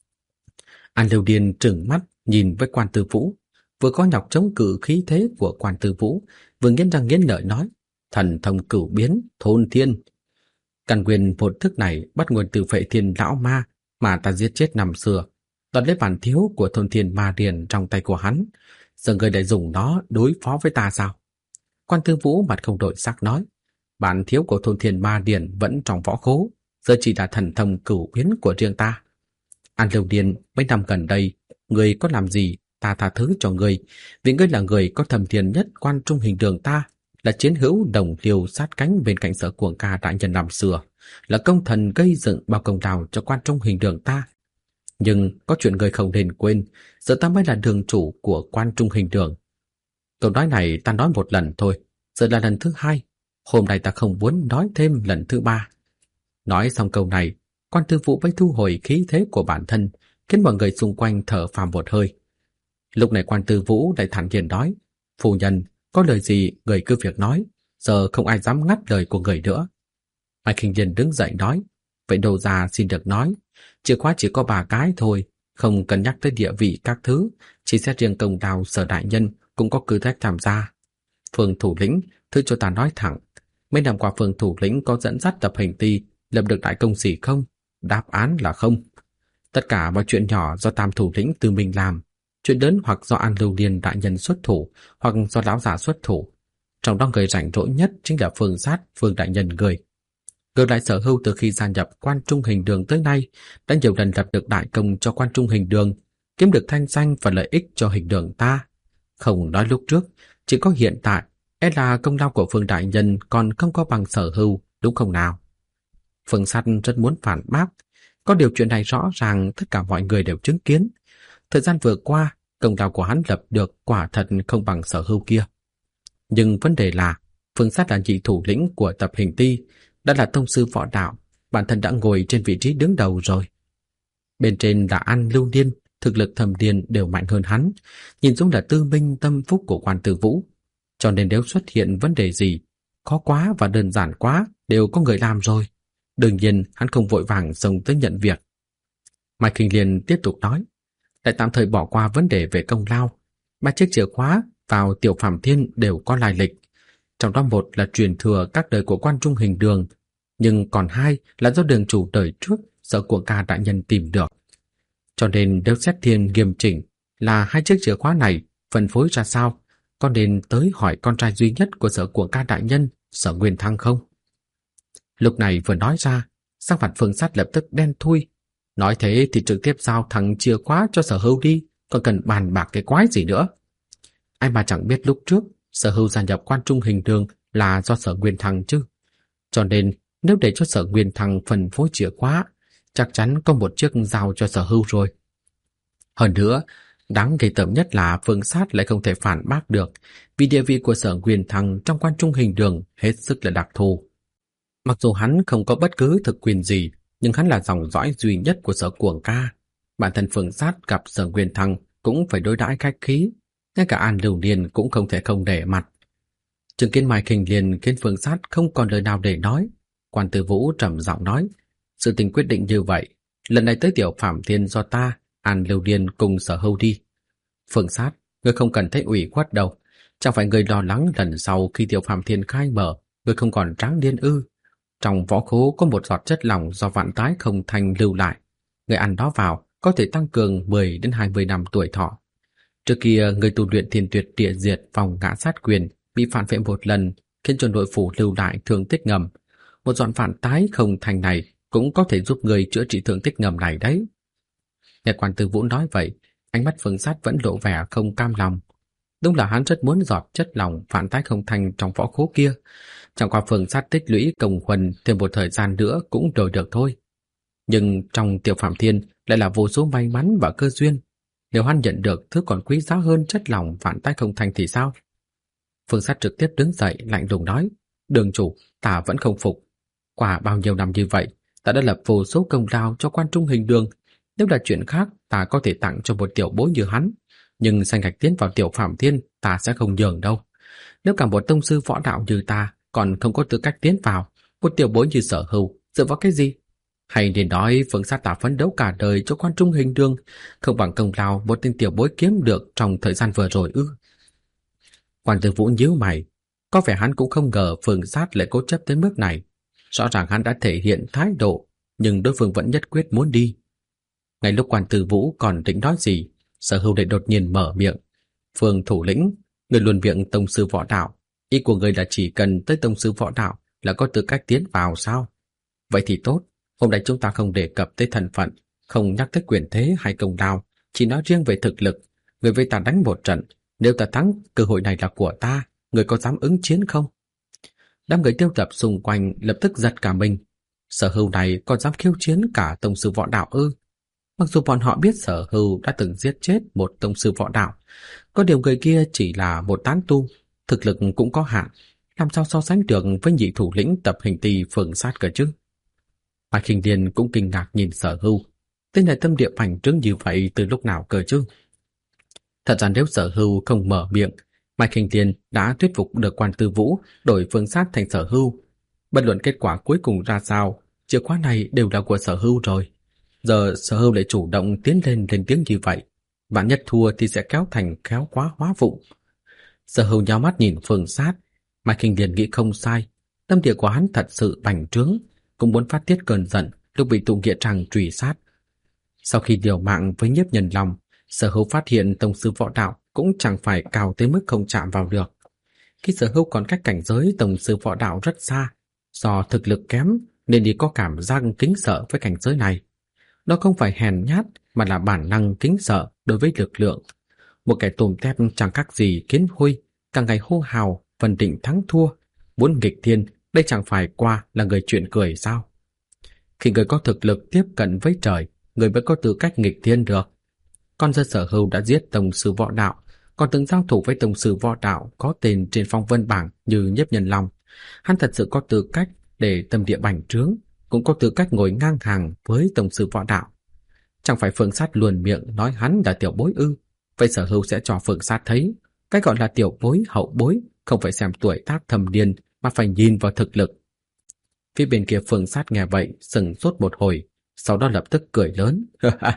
S1: An Lưu Niên trừng mắt nhìn với Quan Tư Vũ, vừa có nhọc chống cự khí thế của Quan Tư Vũ, vừa nghiến răng nghiến lợi nói: thần thông cửu biến, thôn thiên. Căn nguyên một thức này bắt nguồn từ Phệ Thiên lão ma mà ta giết chết năm xưa, đoạt lấy bản thiếu của thôn thiên ma điền trong tay của hắn. Giờ người lại dùng nó đối phó với ta sao? Quan Tư Vũ mặt không đổi sắc nói: bản thiếu của thôn thiên ma điền vẫn trong võ khố, giờ chỉ là thần thông cửu biến của riêng ta. An Lưu Niên, mấy năm gần đây, người có làm gì ta tha thứ cho người, vì ngươi là người có thâm thiền nhất quan trung hình đường ta, là chiến hữu đồng liều sát cánh bên cạnh Sở Cuồng Ca đại nhân năm xưa, là công thần gây dựng bao công lao cho quan trung hình đường ta. Nhưng có chuyện người không nên quên, giờ ta mới là đường chủ của quan trung hình đường. Câu nói này ta nói một lần thôi, giờ là lần thứ hai, hôm nay ta không muốn nói thêm lần thứ ba. Nói xong câu này, Quan Tư Vũ mới thu hồi khí thế của bản thân, khiến mọi người xung quanh thở phào một hơi. Lúc này Quan Tư Vũ lại thản nhiên nói: phu nhân, có lời gì người cứ việc nói, giờ không ai dám ngắt lời của người nữa. Mai Khinh Liên đứng dậy nói: vậy đầu già xin được nói, chìa khóa chỉ có 3 cái thôi, không cần nhắc tới địa vị các thứ, chỉ xét riêng công lao Sở đại nhân cũng có tư cách tham gia. Phương thủ lĩnh, thứ cho ta nói thẳng, mấy năm qua Phương thủ lĩnh có dẫn dắt Tập Hình Ti lập được đại công gì không? Đáp án là không. Tất cả mọi chuyện nhỏ do Tam thủ lĩnh tự mình làm, chuyện lớn hoặc do An Lưu Niên đại nhân xuất thủ, hoặc do lão già xuất thủ. Trong đó người rảnh rỗi nhất chính là Phương Sát, Phương đại nhân người. Ngược lại Sở Hưu từ khi gia nhập quan trung hình đường tới nay đã nhiều lần lập được đại công cho quan trung hình đường, kiếm được thanh danh và lợi ích cho hình đường ta. Không nói lúc trước, chỉ có hiện tại, là công lao của Phương đại nhân còn không có bằng Sở Hưu, đúng không nào? Phương Sát rất muốn phản bác, có điều chuyện này rõ ràng tất cả mọi người đều chứng kiến. Thời gian vừa qua, công lao của hắn lập được quả thật không bằng Sở Hưu kia. Nhưng vấn đề là, Phương Sát là nhị thủ lĩnh của Tập Hình Ti, đã là tông sư võ đạo, bản thân đã ngồi trên vị trí đứng đầu rồi. Bên trên là An Lưu Niên, thực lực thâm điền đều mạnh hơn hắn, nhìn giống là tư minh tâm phúc của Quan Tư Vũ. Cho nên nếu xuất hiện vấn đề gì, khó quá và đơn giản quá đều có người làm rồi. Đương nhiên hắn không vội vàng xông tới nhận việc. Mai Khinh Liên tiếp tục nói: lại tạm thời bỏ qua vấn đề về công lao, mà chiếc chìa khóa vào Tiểu Phàm Thiên đều có lai lịch. Trong đó một là truyền thừa các đời của quan trung hình đường, nhưng còn hai là do đường chủ đời trước Sở Cuồng Ca đại nhân tìm được. Cho nên nếu xét thiên nghiêm chỉnh là hai chiếc chìa khóa này phân phối ra sao, có nên tới hỏi con trai duy nhất của Sở Cuồng Ca đại nhân, Sở Nguyên Thăng không? Lúc này vừa nói ra, sắc mặt Phương Sát lập tức đen thui. Nói thế thì trực tiếp giao thằng chìa khóa cho Sở Hưu đi, còn cần bàn bạc cái quái gì nữa. Ai mà chẳng biết lúc trước Sở Hưu gia nhập quan trung hình đường là do Sở Nguyên Thăng chứ. Cho nên nếu để cho Sở Nguyên Thăng phân phối chìa khóa, chắc chắn có một chiếc giao cho Sở Hưu rồi. Hơn nữa, đáng ghê tởm nhất là Phương Sát lại không thể phản bác được, vì địa vị của Sở Nguyên Thăng trong quan trung hình đường hết sức là đặc thù. Mặc dù hắn không có bất cứ thực quyền gì, nhưng hắn là dòng dõi duy nhất của Sở Cuồng Ca. Bản thân Phương Sát gặp Sở Nguyên Thăng cũng phải đối đãi khách khí, ngay cả An Lưu Niên cũng không thể không để mặt. Chứng kiến Mai Khinh Liên khiến Phương Sát không còn lời nào để nói. Quan Tư Vũ trầm giọng nói: sự tình quyết định như vậy, Lần này tới Tiểu Phạm Thiên do ta, An Lưu Điền cùng Sở Hưu đi. Phương Sát, ngươi không cần thấy ủy khuất đâu. Chẳng phải ngươi lo lắng lần sau khi Tiểu Phạm Thiên khai mở, ngươi không còn tráng điên ư? Trong võ khố có một giọt chất lỏng do vạn tái không thành lưu lại. Ngươi ăn đó vào có thể tăng cường 10 đến 20 năm tuổi thọ. Trước kia người tu luyện Thiên Tuyệt Địa Diệt vòng ngã sát quyền bị phản vệ một lần, khiến cho nội phủ lưu lại thương tích ngầm. Một giọt vạn tái không thành này cũng có thể giúp người chữa trị thương tích ngầm này đấy. Nghe Quan Tư Vũ nói vậy, ánh mắt Phương Sát vẫn lộ vẻ không cam lòng. Đúng là hắn rất muốn giọt chất lỏng vạn tái không thành trong võ khố kia. Chẳng qua Phương Sát tích lũy công huân thêm một thời gian nữa cũng đổi được thôi. Nhưng trong Tiểu Phạm Thiên lại là vô số may mắn và cơ duyên. Nếu hắn nhận được thứ còn quý giá hơn chất lỏng vạn tái không thành thì sao? Phương Sát trực tiếp đứng dậy lạnh lùng nói, đường chủ, ta vẫn không phục. Qua bao nhiêu năm như vậy, ta đã lập vô số công lao cho Quan Trung Hình Đường. Nếu là chuyện khác, ta có thể tặng cho một tiểu bối như hắn. Nhưng danh ngạch tiến vào Tiểu Phạm Thiên, ta sẽ không nhường đâu. Nếu cả một tông sư võ đạo như ta còn không có tư cách tiến vào, một tiểu bối như Sở Hưu dựa vào cái gì? Hay nên nói Phương Sát ta phấn đấu cả đời cho Quan Trung Hình Đường, không bằng công lao một tên tiểu bối kiếm được trong thời gian vừa rồi ư? Quan Tư Vũ nhíu mày, có vẻ hắn cũng không ngờ Phương Sát lại cố chấp tới mức này. Rõ ràng hắn đã thể hiện thái độ, nhưng đối phương vẫn nhất quyết muốn đi. Ngay lúc Quan Tư Vũ còn định nói gì, Sở Hưu lại đột nhiên mở miệng. Phương thủ lĩnh, người luôn miệng tông sư võ đạo, ý của người là chỉ cần tới tông sư võ đạo là có tư cách tiến vào sao? Vậy thì tốt, hôm nay chúng ta không đề cập tới thân phận, không nhắc tới quyền thế hay công lao, chỉ nói riêng về thực lực. Người với ta đánh một trận, nếu ta thắng, cơ hội này là của ta, người có dám ứng chiến không? Đám người tiêu tập xung quanh lập tức giật cả mình. Sở Hưu này còn dám khiêu chiến cả tông sư võ đạo ư? Mặc dù bọn họ biết Sở Hưu đã từng giết chết một tông sư võ đạo, có điều người kia chỉ là một tán tu, thực lực cũng có hạn, làm sao so sánh được với nhị thủ lĩnh Tập Hình Tỳ Phương Sát cơ chứ? Mai Khinh Điền cũng kinh ngạc nhìn Sở Hưu, tên này tâm địa bành trướng như vậy từ lúc nào cơ chứ? Thật ra nếu Sở Hưu không mở miệng, Mai Khinh Điền đã thuyết phục được Quan Tư Vũ đổi Phương Sát thành Sở Hưu. Bất luận kết quả cuối cùng ra sao, chìa khóa này đều là của Sở Hưu rồi. Giờ Sở Hưu lại chủ động tiến lên tiếng như vậy, vạn nhất thua thì sẽ kéo thành khéo quá hóa vụng. Sở Hưu nhíu mắt nhìn Phương Sát, Mai Khinh Điền nghĩ không sai, tâm địa của hắn thật sự bành trướng, cũng muốn phát tiết cơn giận lúc bị tụ nghĩa trang truy sát. Sau khi liều mạng với Nhiếp Nhân Long, Sở Hưu phát hiện tông sư võ đạo cũng chẳng phải cao tới mức không chạm vào được. Khi Sở Hưu còn cách cảnh giới tông sư võ đạo rất xa, do thực lực kém nên đi có cảm giác kính sợ với cảnh giới này. Nó không phải hèn nhát mà là bản năng kính sợ đối với lực lượng. Một kẻ tôm tép chẳng khác gì kiến hôi, cả ngày hô hào phân định thắng thua, muốn nghịch thiên, đây chẳng phải qua là người chuyện cười sao? Khi người có thực lực tiếp cận với trời, người mới có tư cách nghịch thiên được. Còn giờ Sở Hưu đã giết tông sư võ đạo, còn từng giao thủ với tông sư võ đạo có tên trên phong vân bảng như Nhiếp Nhân Long. Hắn thật sự có tư cách để tâm địa bành trướng, cũng có tư cách ngồi ngang hàng với tông sư võ đạo. Chẳng phải Phương Sát luồn miệng nói hắn là tiểu bối ư? Vậy Sở Hưu sẽ cho Phương Sát thấy, cái gọi là tiểu bối, hậu bối không phải xem tuổi tác thâm niên mà phải nhìn vào thực lực. Phía bên kia Phương Sát nghe vậy sững sốt một hồi, sau đó lập tức cười lớn.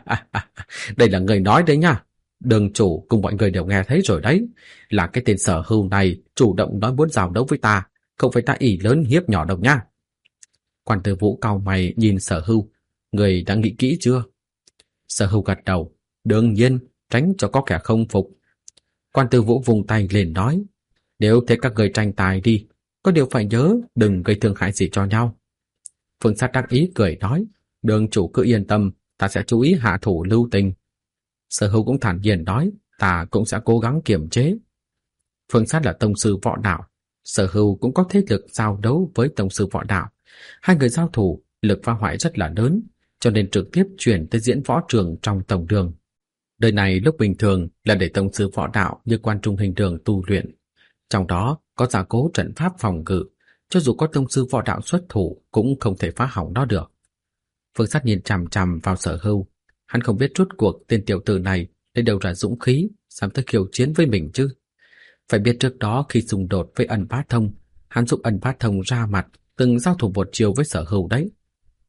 S1: Đây là người nói đấy nha. Đường chủ cùng mọi người đều nghe thấy rồi đấy. Là cái tên Sở Hưu này chủ động nói muốn giao đấu với ta, không phải ta ỷ lớn hiếp nhỏ đâu nha. Quan Tư Vũ cau mày nhìn Sở Hưu, người đã nghĩ kỹ chưa? Sở Hưu gật đầu, đương nhiên, tránh cho có kẻ không phục. Quan Tư Vũ vùng tay lên nói, nếu thế các người tranh tài đi, có điều phải nhớ đừng gây thương hại gì cho nhau. Phương Sát đắc ý cười nói, đường chủ cứ yên tâm, ta sẽ chú ý hạ thủ lưu tình. Sở Hưu cũng thản nhiên nói, ta cũng sẽ cố gắng kiềm chế. Phương Sát là tông sư võ đạo, Sở Hưu cũng có thế lực giao đấu với tông sư võ đạo. Hai người giao thủ, lực phá hoại rất là lớn, cho nên trực tiếp chuyển tới diễn võ trường trong tổng đường. Đời này lúc bình thường là để tông sư võ đạo như Quan Trung Hình Đường tu luyện. Trong đó có gia cố trận pháp phòng ngự, cho dù có tông sư võ đạo xuất thủ cũng không thể phá hỏng nó được. Phương Sát nhìn chằm chằm vào Sở Hưu, hắn không biết rốt cuộc tên tiểu tử này lấy đâu ra dũng khí dám tới khiêu chiến với mình chứ. Phải biết trước đó khi xung đột với Ân Bá Thông, hắn giúp Ân Bá Thông ra mặt từng giao thủ một chiều với Sở Hưu đấy.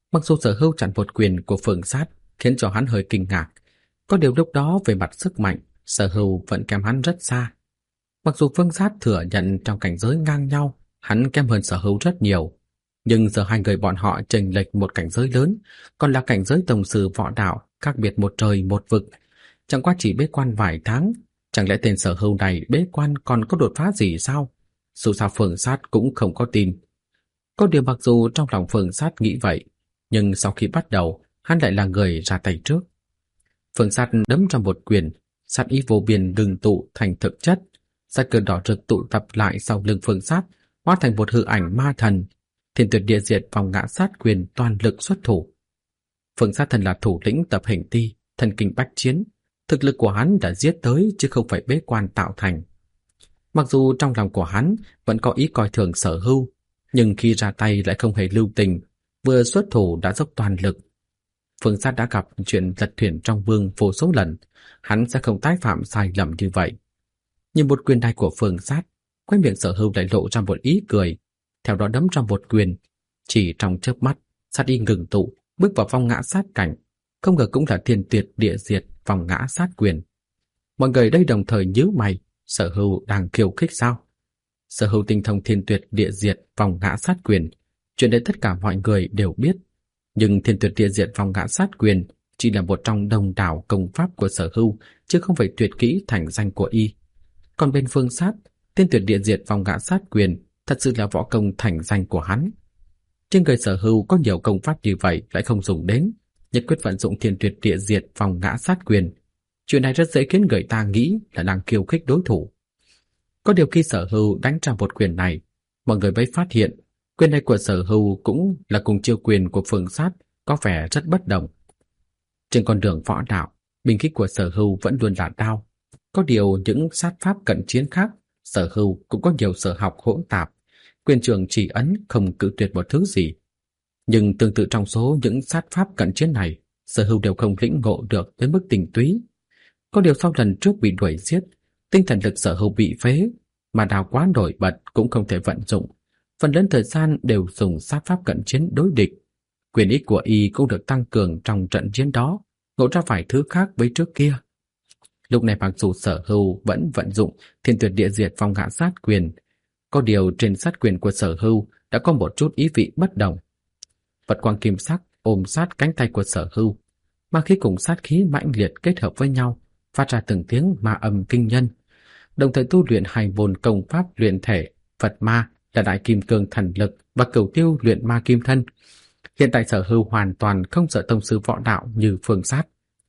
S1: Mặc dù Sở Hưu chặn một quyền của Phương Sát khiến cho hắn hơi kinh ngạc, có điều lúc đó về mặt sức mạnh, Sở Hưu vẫn kém hắn rất xa. Mặc dù Phương Sát thừa nhận trong cảnh giới ngang nhau, hắn kém hơn Sở Hưu rất nhiều, nhưng giờ hai người bọn họ chênh lệch một cảnh giới lớn, còn là cảnh giới tổng sư võ đạo, khác biệt một trời một vực. Chẳng qua chỉ bế quan vài tháng, chẳng lẽ tên Sở Hưu này bế quan còn có đột phá gì sao? Dù sao Phương Sát cũng không có tin. Có điều mặc dù trong lòng Phương Sát nghĩ vậy, nhưng sau khi bắt đầu, hắn lại là người ra tay trước. Phương Sát đấm trong một quyền, sát ý vô biên ngưng tụ thành thực chất, sát cơ đỏ rực tụ tập lại sau lưng Phương Sát, hóa thành một hư ảnh ma thần. Thiên Tuyệt Địa Diệt Vòng Ngã Sát Quyền toàn lực xuất thủ. Phương Sát thần là thủ lĩnh tập hình ti, thần kinh bách chiến, thực lực của hắn đã giết tới chứ không phải bế quan tạo thành. Mặc dù trong lòng của hắn vẫn có ý coi thường Sở Hưu, nhưng khi ra tay lại không hề lưu tình, vừa xuất thủ đã dốc toàn lực. Phương Sát đã gặp chuyện lật thuyền trong vương vô số lần, hắn sẽ không tái phạm sai lầm như vậy. Nhìn một quyền này của Phương Sát, khóe miệng Sở Hưu lại lộ ra một ý cười, theo đó đấm trong một quyền. Chỉ trong chớp mắt, sát ý ngừng tụ, bước vào vòng ngã sát cảnh, không ngờ cũng là Thiên Tuyệt Địa Diệt Vòng Ngã Sát Quyền. Mọi người đây đồng thời nhíu mày, Sở Hưu đang khiêu khích sao? Sở Hưu tinh thông Thiên Tuyệt Địa Diệt Vòng Ngã Sát Quyền, chuyện đấy tất cả mọi người đều biết. Nhưng Thiên Tuyệt Địa Diệt Vòng Ngã Sát Quyền chỉ là một trong đông đảo công pháp của Sở Hưu, chứ không phải tuyệt kỹ thành danh của y. Còn bên Phương Sát, Thiên Tuyệt Địa Diệt Vòng Ngã Sát Quyền thật sự là võ công thành danh của hắn. Trên người Sở Hưu có nhiều công pháp như vậy lại không dùng đến, nhất quyết vận dụng Thiên Tuyệt Địa Diệt Vòng Ngã Sát Quyền. Chuyện này rất dễ khiến người ta nghĩ là đang khiêu khích đối thủ. Có điều khi Sở Hưu đánh ra một quyền này, mọi người mới phát hiện quyền này của Sở Hưu cũng là cùng chiêu quyền của Phương Sát, có vẻ rất bất đồng. Trên con đường võ đạo, binh khí của Sở Hưu vẫn luôn là đao. Có điều những sát pháp cận chiến khác, Sở Hưu cũng có nhiều sở học hỗn tạp, quyền trường chỉ ấn không cự tuyệt một thứ gì. Nhưng tương tự trong số những sát pháp cận chiến này, Sở Hưu đều không lĩnh ngộ được tới mức tinh túy. Có điều sau lần trước bị đuổi giết, tinh thần lực Sở Hưu bị phế, mà đao quá nổi bật cũng không thể vận dụng. Phần lớn thời gian đều dùng sát pháp cận chiến đối địch. Quyền ý của y cũng được tăng cường trong trận chiến đó, ngộ ra vài thứ khác với trước kia. Lúc này mặc dù Sở Hưu vẫn vận dụng Thiên Tuyệt Địa Diệt Vòng Ngã Sát Quyền, có điều trên sát quyền của Sở Hưu đã có một chút ý vị bất đồng. Vật quang kim sắc ôm sát cánh tay của Sở Hưu, ma khí cùng sát khí mãnh liệt kết hợp với nhau, phát ra từng tiếng ma âm kinh nhân. Đồng thời tu luyện hai môn công pháp luyện thể, Phật ma là Đại Kim Cương Thần Lực và Cửu Tiêu Luyện Ma Kim Thân. Hiện tại Sở Hưu hoàn toàn không sợ tông sư võ đạo như Phương Sát.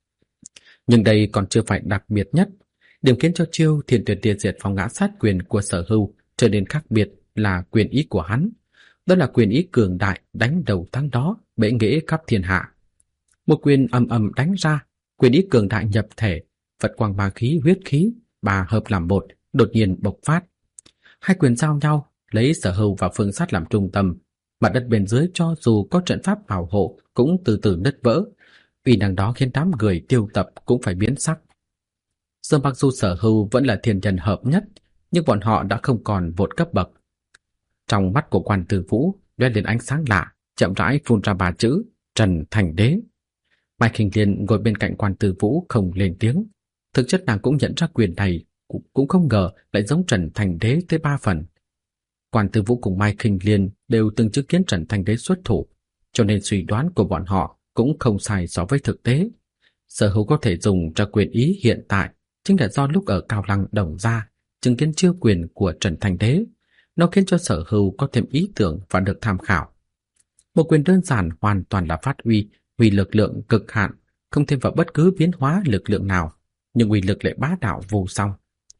S1: Nhưng đây còn chưa phải đặc biệt nhất. Điểm khiến cho chiêu Thiên Tuyệt Địa Diệt Vòng Ngã Sát Quyền của Sở Hưu trở nên khác biệt là quyền ý của hắn. Đó là quyền ý cường đại đánh đầu thắng đó, bệ nghệ khắp thiên hạ. Một quyền ầm ầm đánh ra, quyền ý cường đại nhập thể, Phật quang ma khí huyết khí, ba hợp làm một, đột nhiên bộc phát. Hai quyền giao nhau, lấy Sở Hưu và Phương Sát làm trung tâm, mặt đất bên dưới cho dù có trận pháp bảo hộ cũng từ từ nứt vỡ. Uy năng đó khiến đám người tiêu tập cũng phải biến sắc. Giờ mặc dù Sở Hưu vẫn là thiên nhân hợp nhất, nhưng bọn họ đã không còn một cấp bậc. Trong mắt của Quan Tử Vũ lóe lên ánh sáng lạ, chậm rãi phun ra ba chữ Trần Thành Đế. Mai Khinh Liên ngồi bên cạnh Quan Tử Vũ không lên tiếng. Thực chất nàng cũng nhận ra quyền này, cũng không ngờ lại giống Trần Thành Đế tới 3 phần. Quan Tử Vũ cùng Mai Khinh Liên đều từng chứng kiến Trần Thành Đế xuất thủ, cho nên suy đoán của bọn họ cũng không sai so với thực tế. Sở Hưu có thể dùng ra quyền ý hiện tại chính là do lúc ở Cao Lăng Đồng Gia chứng kiến chiêu quyền của Trần Thành Đế. Nó khiến cho Sở Hưu có thêm ý tưởng và được tham khảo. Một quyền đơn giản hoàn toàn là phát huy lực lượng cực hạn, không thêm vào bất cứ biến hóa lực lượng nào, nhưng uy lực lại bá đạo vô song.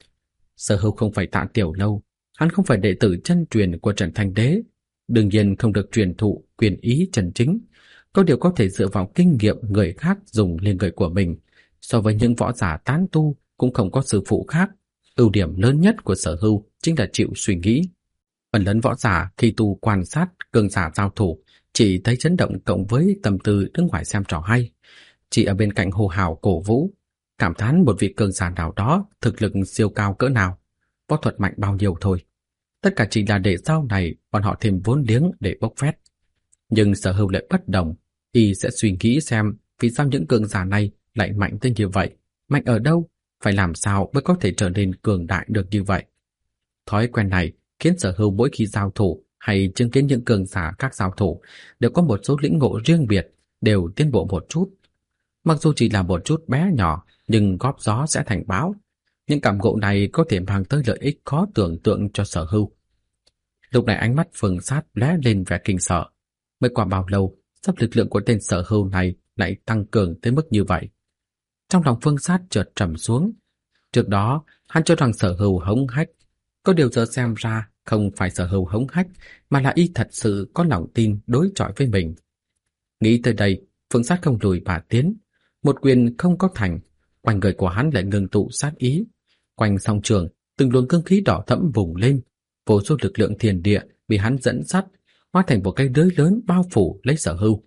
S1: Sở Hưu không phải Tạ Tiểu Lâu, hắn không phải đệ tử chân truyền của Trần Thành Đế, đương nhiên không được truyền thụ quyền ý chân chính, có điều có thể dựa vào kinh nghiệm người khác dùng lên người của mình. So với những võ giả tán tu cũng không có sư phụ khác, ưu điểm lớn nhất của Sở Hưu chính là chịu suy nghĩ. Phần lớn võ giả khi tu quan sát cường giả giao thủ chỉ thấy chấn động cộng với tâm tư đứng ngoài xem trò hay, chỉ ở bên cạnh hô hào cổ vũ, cảm thán một vị cường giả nào đó thực lực siêu cao cỡ nào, võ thuật mạnh bao nhiêu thôi. Tất cả chỉ là để sau này bọn họ thêm vốn liếng để bốc phét. Nhưng Sở Hưu lại bất đồng, Y sẽ suy nghĩ xem vì sao những cường giả này lại mạnh tới như vậy, mạnh ở đâu, phải làm sao mới có thể trở nên cường đại được như vậy. Thói quen này khiến Sở Hưu mỗi khi giao thủ hay chứng kiến những cường giả các giao thủ đều có một số lĩnh ngộ riêng biệt, đều tiến bộ một chút. Mặc dù chỉ là một chút bé nhỏ, nhưng góp gió sẽ thành bão. Những cảm ngộ này có thể mang tới lợi ích khó tưởng tượng cho Sở Hưu. Lúc này ánh mắt Phương Sát lóe lên vẻ kinh sợ. Mới qua bao lâu, sắp lực lượng của tên Sở Hưu này lại tăng cường tới mức như vậy? Trong lòng Phương Sát chợt trầm xuống. Trước đó, hắn cho rằng Sở Hưu hống hách. Có điều giờ xem ra không phải Sở Hưu hống hách, mà là y thật sự có lòng tin đối chọi với mình. Nghĩ tới đây, Phương Sát không lùi mà tiến. Một quyền không có thành, quanh người của hắn lại ngưng tụ sát ý. Quanh song trường, từng luồng cương khí đỏ thẫm vùng lên, vô số lực lượng thiên địa bị hắn dẫn dắt, hóa thành một cái lưới lớn bao phủ lấy Sở Hưu.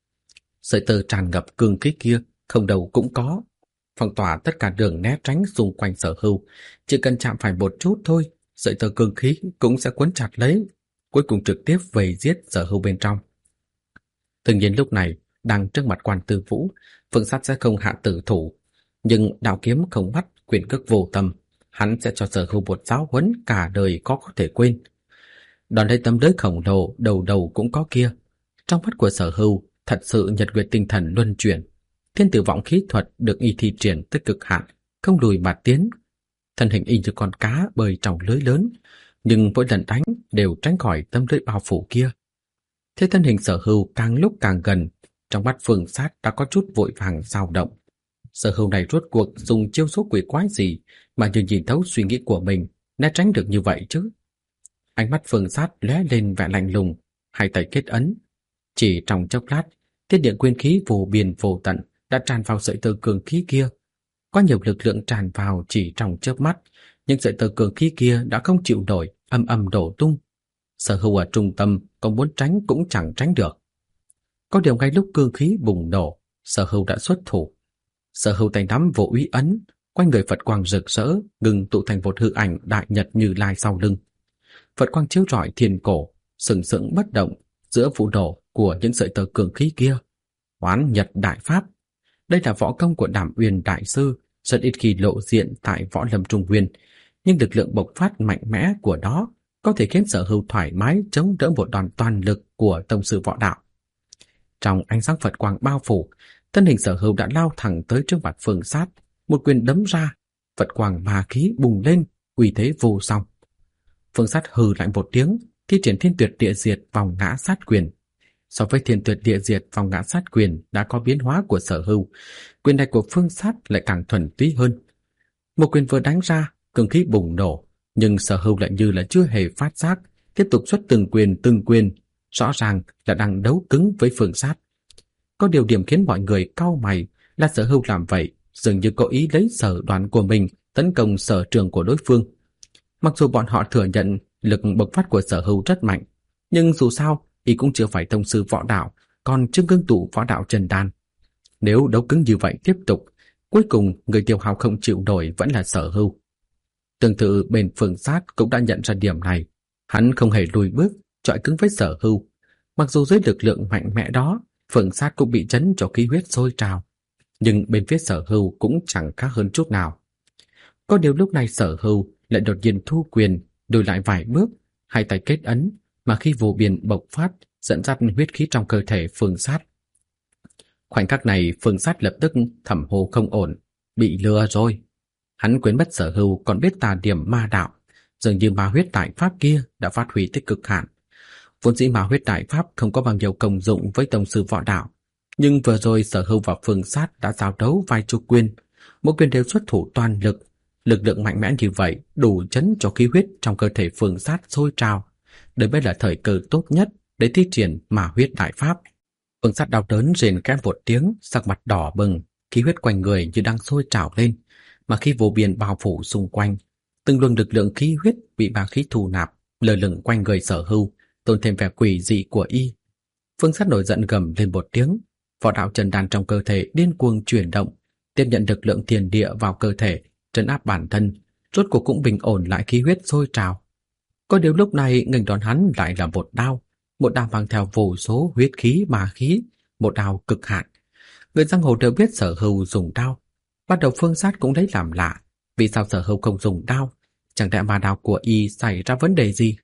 S1: Sợi tơ tràn ngập cương khí kia, không đầu cũng có, phong tỏa tất cả đường né tránh xung quanh Sở Hưu. Chỉ cần chạm phải một chút thôi, sợi tơ cương khí cũng sẽ quấn chặt lấy, cuối cùng trực tiếp vây giết Sở Hưu bên trong. Tự nhiên lúc này, đang trước mặt Quan Tư Vũ, Phương Sát sẽ không hạ tử thủ, nhưng đạo kiếm không bắt, quyền cước vô tâm, hắn sẽ cho Sở Hưu một giáo huấn cả đời có thể quên. Đòn đây tấm lưới khổng lồ đầu đầu cũng có kia, trong mắt của Sở Hưu thật sự nhật nguyệt tinh thần luân chuyển, thiên tử vọng khí thuật được y thi triển tới cực hạn, không lùi mà tiến. Thân hình y như con cá bơi trong lưới lớn, nhưng mỗi lần đánh đều tránh khỏi tấm lưới bao phủ kia. Thế thân hình Sở Hưu càng lúc càng gần, trong mắt Phương Sát đã có chút vội vàng dao động. Sở Hưu này rốt cuộc dùng chiêu số quỷ quái gì mà như nhìn thấu suy nghĩ của mình, né tránh được như vậy chứ? Ánh mắt Phương Sát lóe lên vẻ lạnh lùng, hai tay kết ấn. Chỉ trong chốc lát, thiên địa nguyên khí vô biên vô tận đã tràn vào sợi tơ cường khí kia. Có nhiều lực lượng tràn vào chỉ trong chớp mắt, nhưng sợi tơ cường khí kia đã không chịu nổi, ầm ầm đổ tung. Sở Hưu ở trung tâm, có muốn tránh cũng chẳng tránh được. Có điều ngay lúc cương khí bùng nổ, Sở Hưu đã xuất thủ. Sở Hưu tay nắm vô úy ấn, quanh người Phật quang rực rỡ, ngừng tụ thành một hư ảnh đại nhật Như Lai sau lưng. Phật quang chiếu rọi thiên cổ, sừng sững bất động giữa vụ nổ của những sợi tơ cường khí kia. Hoán Nhật Đại Pháp, đây là võ công của Đàm Uyên đại sư, rất ít khi lộ diện tại võ lâm Trung Nguyên, nhưng lực lượng bộc phát mạnh mẽ của nó có thể khiến Sở Hưu thoải mái chống đỡ một đòn toàn lực của tông sư võ đạo. Trong ánh sáng Phật quang bao phủ, thân hình Sở Hưu đã lao thẳng tới trước mặt Phương Sát, một quyền đấm ra, Phật quang ma khí bùng lên, uy thế vô song. Phương Sát hừ lại một tiếng, thi triển Thiên Tuyệt Địa Diệt vòng ngã sát quyền. So với Thiên Tuyệt Địa Diệt vòng ngã sát quyền đã có biến hóa của Sở Hưu, quyền này của Phương Sát lại càng thuần túy hơn. Một quyền vừa đánh ra, cường khí bùng nổ, nhưng Sở Hưu lại như là chưa hề phát giác, tiếp tục xuất từng quyền, rõ ràng là đang đấu cứng với Phương Sát. Có điều điểm khiến mọi người cau mày là Sở Hưu làm vậy dường như có ý lấy sở đoán của mình tấn công sở trường của đối phương. Mặc dù bọn họ thừa nhận lực bộc phát của Sở Hưu rất mạnh, nhưng dù sao y cũng chưa phải tông sư võ đạo, còn chưa ngưng tụ võ đạo chân đan. Nếu đấu cứng như vậy tiếp tục, cuối cùng người tiêu hao không chịu nổi vẫn là Sở Hưu. Tương tự bên Phương Sát cũng đã nhận ra điểm này, hắn không hề lùi bước, chọi cứng với Sở Hưu. Mặc dù dưới lực lượng mạnh mẽ đó, Phương Sát cũng bị chấn cho khí huyết sôi trào, nhưng bên phía Sở Hưu cũng chẳng khác hơn chút nào. Có điều lúc này Sở Hưu lại đột nhiên thu quyền, lùi lại vài bước, hai tay kết ấn, mà khi vô biên bộc phát, dẫn dắt huyết khí trong cơ thể Phương Sát. Khoảnh khắc này, Phương Sát lập tức thầm hô không ổn, bị lừa rồi. Hắn quên mất Sở Hưu còn biết tà điểm ma đạo, dường như ma huyết đại pháp kia đã phát huy tới cực hạn. Vốn dĩ ma huyết đại pháp không có bao nhiêu công dụng với tông sư võ đạo, nhưng vừa rồi Sở Hưu và Phương Sát đã giao đấu vài chục quyền, mỗi quyền đều xuất thủ toàn lực. Lực lượng mạnh mẽ như vậy đủ chấn cho khí huyết trong cơ thể Phương Sát sôi trào. Đây mới là thời cơ tốt nhất để thi triển ma huyết đại pháp. Phương Sát đau đớn rền kẽ một tiếng, sắc mặt đỏ bừng, khí huyết quanh người như đang sôi trào lên, mà khi vô biên bao phủ xung quanh, từng luồng lực lượng khí huyết bị ma khí thu nạp, lơ lửng quanh người Sở Hưu, tôn thêm vẻ quỷ dị của y. Phương Sát nổi giận gầm lên một tiếng, võ đạo chân đan trong cơ thể điên cuồng chuyển động, tiếp nhận lực lượng thiên địa vào cơ thể, trấn áp bản thân, rốt cuộc cũng bình ổn lại khí huyết sôi trào. Có điều lúc này nghênh đón hắn lại là một đao mang theo vô số huyết khí ma khí, một đao cực hạn. Người giang hồ đều biết Sở Hưu dùng đao. Bắt đầu Phương Sát cũng lấy làm lạ, vì sao Sở Hưu không dùng đao? Chẳng lẽ mà đao của y xảy ra vấn đề gì?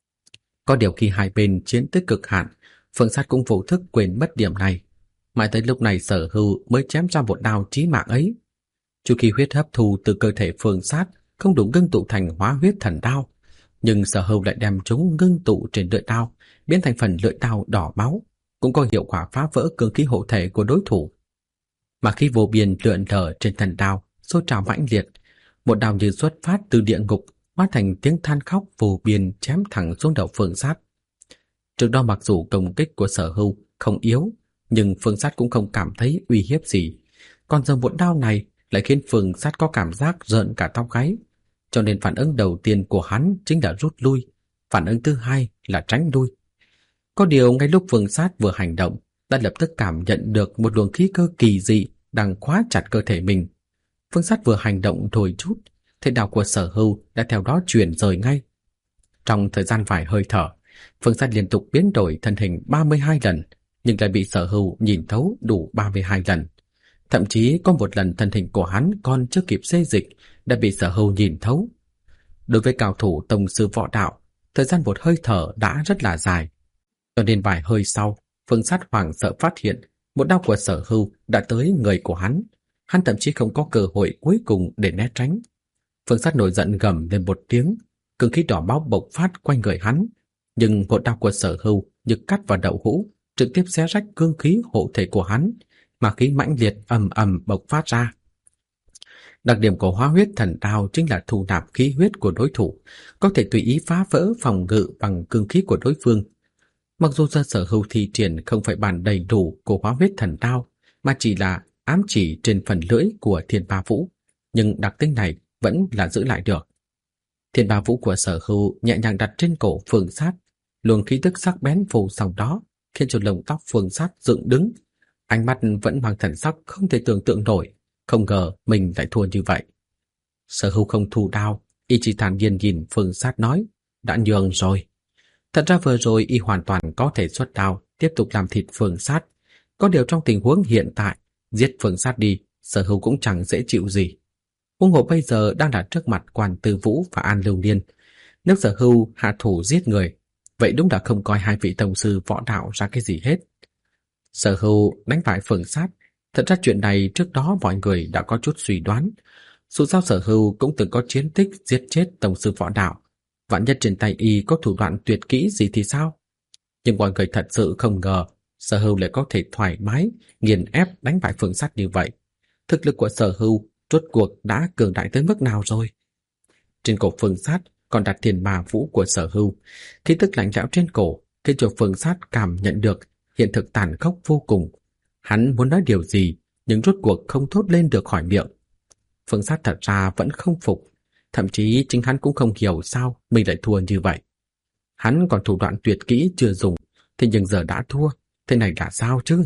S1: Có điều khi hai bên chiến tới cực hạn, Phương Sát cũng vô thức quên mất điểm này. Mãi tới lúc này Sở Hưu mới chém ra một đao chí mạng ấy. Chu kỳ huyết hấp thu từ cơ thể Phương Sát không đủ ngưng tụ thành hóa huyết thần đao, nhưng Sở Hưu lại đem chúng ngưng tụ trên lưỡi đao, biến thành phần lưỡi đao đỏ máu, cũng có hiệu quả phá vỡ cương khí hộ thể của đối thủ. Mà khi vô biên lượn lờ trên thần đao sôi trào mãnh liệt, một đao như xuất phát từ địa ngục, hóa thành tiếng than khóc vô biên chém thẳng xuống đầu Phương Sát. Trước đó mặc dù công kích của Sở Hưu không yếu, nhưng Phương Sát cũng không cảm thấy uy hiếp gì. Còn giờ một đao này lại khiến Phương Sát có cảm giác rợn cả tóc gáy. Cho nên phản ứng đầu tiên của hắn chính là rút lui, phản ứng thứ hai là tránh lui. Có điều ngay lúc Phương Sát vừa hành động, đã lập tức cảm nhận được một luồng khí cơ kỳ dị đang khóa chặt cơ thể mình. Phương Sát vừa hành động đôi chút, thế đao của Sở Hưu đã theo đó chuyển rời ngay. Trong thời gian vài hơi thở, Phương Sát liên tục biến đổi thân hình 32 lần, nhưng lại bị Sở Hưu nhìn thấu đủ 32 lần. Thậm chí có một lần thân hình của hắn còn chưa kịp xê dịch đã bị Sở Hưu nhìn thấu. Đối với cao thủ tông sư võ đạo, thời gian một hơi thở đã rất là dài. Cho nên vài hơi sau, Phương Sát hoảng sợ phát hiện một đao của Sở Hưu đã tới người của hắn. Hắn thậm chí không có cơ hội cuối cùng để né tránh. Phương Sát nổi giận gầm lên một tiếng, cương khí đỏ máu bộc phát quanh người hắn, nhưng một đao của Sở Hưu như cắt vào đậu hũ, trực tiếp xé rách cương khí hộ thể của hắn, mà khí mãnh liệt ầm ầm bộc phát ra. Đặc điểm của hóa huyết thần đao chính là thu nạp khí huyết của đối thủ, có thể tùy ý phá vỡ phòng ngự bằng cương khí của đối phương. Mặc dù do Sở Hưu thi triển không phải bản đầy đủ của hóa huyết thần đao, mà chỉ là ám chỉ trên phần lưỡi của Thiên Ba Vũ, nhưng đặc tính này vẫn là giữ lại được. Thiên Ba Vũ của Sở Hưu nhẹ nhàng đặt trên cổ Phương Sát, luồng khí tức sắc bén phủ sau đó, khiến cho lông tóc Phương Sát dựng đứng. Ánh mắt vẫn mang thần sắc không thể tưởng tượng nổi, không ngờ mình lại thua như vậy. Sở Hưu không thu đao, y chỉ thản nhiên nhìn Phương Sát nói, đã nhường rồi. Thật ra vừa rồi y hoàn toàn có thể xuất đao, tiếp tục làm thịt Phương Sát. Có điều trong tình huống hiện tại, giết Phương Sát đi, Sở Hưu cũng chẳng dễ chịu gì. Huống hồ bây giờ đang đặt trước mặt Quan Tư Vũ và An Lưu Niên. Nếu Sở Hưu hạ thủ giết người, vậy đúng là không coi hai vị tông sư võ đạo ra cái gì hết. Sở Hưu đánh bại Phương Sát, thật ra chuyện này trước đó mọi người đã có chút suy đoán. Dù sao Sở Hưu cũng từng có chiến tích giết chết tông sư võ đạo, vạn nhất trên tay y có thủ đoạn tuyệt kỹ gì thì sao? Nhưng mọi người thật sự không ngờ Sở Hưu lại có thể thoải mái nghiền ép đánh bại Phương Sát như vậy. Thực lực của Sở Hưu rốt cuộc đã cường đại tới mức nào rồi? Trên cổ Phương Sát còn đặt Thiên Ma Vũ của Sở Hưu, khí tức lạnh lẽo trên cổ khiến cho Phương Sát cảm nhận được hiện thực tàn khốc vô cùng. Hắn muốn nói điều gì, nhưng rốt cuộc không thốt lên được khỏi miệng. Phương Sát thật ra vẫn không phục, thậm chí chính hắn cũng không hiểu sao mình lại thua như vậy. Hắn còn thủ đoạn tuyệt kỹ chưa dùng, thế nhưng giờ đã thua, thế này là sao chứ?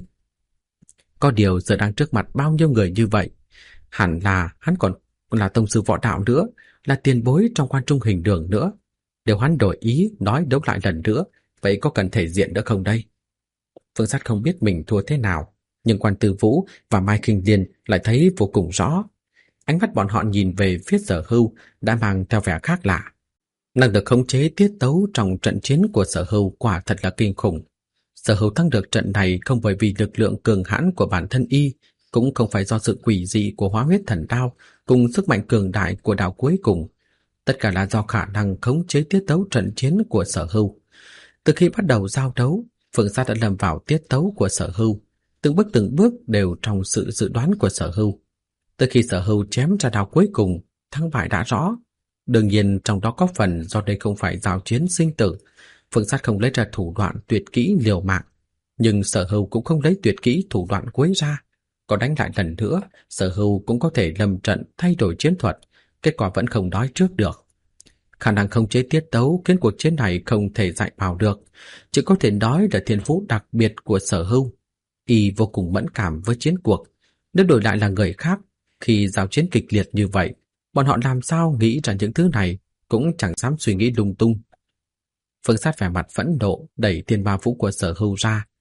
S1: Có điều giờ đang trước mặt bao nhiêu người như vậy, hẳn là hắn còn là tông sư võ đạo nữa, là tiền bối trong Quan Trung Hình Đường nữa. Nếu hắn đổi ý nói đấu lại lần nữa, vậy có cần thể diện nữa không đây? Phương Sát không biết mình thua thế nào, nhưng Quan Tư Vũ và Mai Khinh Liên lại thấy vô cùng rõ. Ánh mắt bọn họ nhìn về phía Sở Hưu đã mang theo vẻ khác lạ. Năng lực khống chế tiết tấu trong trận chiến của Sở Hưu quả thật là kinh khủng. Sở Hưu thắng được trận này không bởi vì lực lượng cường hãn của bản thân y, cũng không phải do sự quỷ dị của hóa huyết thần đao cùng sức mạnh cường đại của đao cuối cùng. Tất cả là do khả năng khống chế tiết tấu trận chiến của Sở Hưu. Từ khi bắt đầu giao đấu, Phương Sát đã lâm vào tiết tấu của Sở Hưu, từng bước đều trong sự dự đoán của Sở Hưu. Từ khi Sở Hưu chém ra đao cuối cùng, thắng bại đã rõ. Đương nhiên trong đó có phần do đây không phải giao chiến sinh tử, Phương Sát không lấy ra thủ đoạn tuyệt kỹ liều mạng, nhưng Sở Hưu cũng không lấy tuyệt kỹ thủ đoạn cuối ra. Có đánh lại lần nữa, Sở Hưu cũng có thể lâm trận thay đổi chiến thuật, kết quả vẫn không nói trước được. Khả năng khống chế tiết tấu khiến cuộc chiến này không thể dạy bảo được, chỉ có thể nói là thiên phú đặc biệt của Sở Hưu. Y vô cùng mẫn cảm với chiến cuộc. Nếu đổi lại là người khác, khi giao chiến kịch liệt như vậy, bọn họ làm sao nghĩ ra những thứ này, cũng chẳng dám suy nghĩ lung tung. Phương Sát vẻ mặt phẫn nộ đẩy Thiên Ma Vũ của Sở Hưu ra,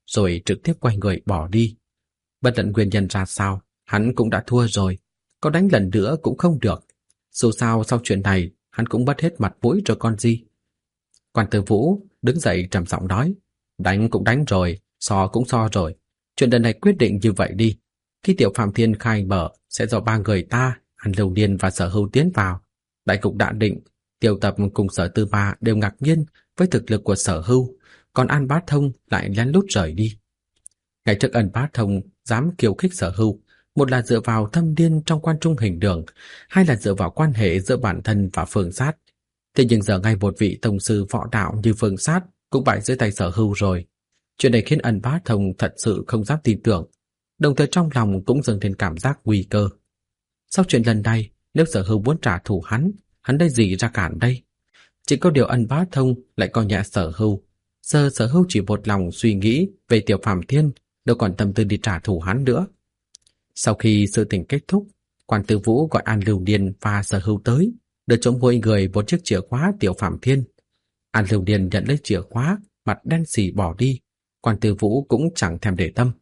S1: rồi trực tiếp quay người bỏ đi. Bất luận nguyên nhân ra sao, hắn cũng đã thua rồi, có đánh lần nữa cũng không được. Dù sao sau chuyện này, hắn cũng mất hết mặt mũi rồi con gì. Quan Tư Vũ đứng dậy trầm giọng nói, đánh cũng đánh rồi, so cũng so rồi. Chuyện lần này quyết định như vậy đi. Khi Tiểu Phạm Thiên khai mở sẽ do 3 người ta, An Lưu Niên và Sở Hưu tiến vào. Đại cục đã định, Tiêu Tập cùng Sở Tư Ba đều ngạc nhiên với thực lực của Sở Hưu, còn An Bá Thông lại lén lút rời đi. Ngày trước An Bá Thông dám khiêu khích Sở Hưu, một là dựa vào thâm điên trong Quan Trung Hình Đường, hai là dựa vào quan hệ giữa bản thân và Phương Sát. Thế nhưng giờ ngay một vị tông sư võ đạo như Phương Sát cũng bại dưới tay Sở Hưu rồi. Chuyện này khiến Ân Bá Thông thật sự không dám tin tưởng, đồng thời trong lòng cũng dâng lên cảm giác nguy cơ. Sau chuyện lần này, nếu Sở Hưu muốn trả thù hắn đây gì ra cản đây? Chỉ có điều Ân Bá Thông lại coi nhẹ Sở Hưu. Giờ Sở Hưu chỉ một lòng suy nghĩ về Tiểu Phạm Thiên, đâu còn tâm tư đi trả thù hắn nữa. Sau khi sự tình kết thúc, Quan Tư Vũ gọi An Lưu Niên và Sở Hưu tới, đưa cho mỗi người một chiếc chìa khóa Tiểu Phạm Thiên. An Lưu Niên nhận lấy chìa khóa, mặt đen sì bỏ đi. Quan Tư Vũ cũng chẳng thèm để tâm.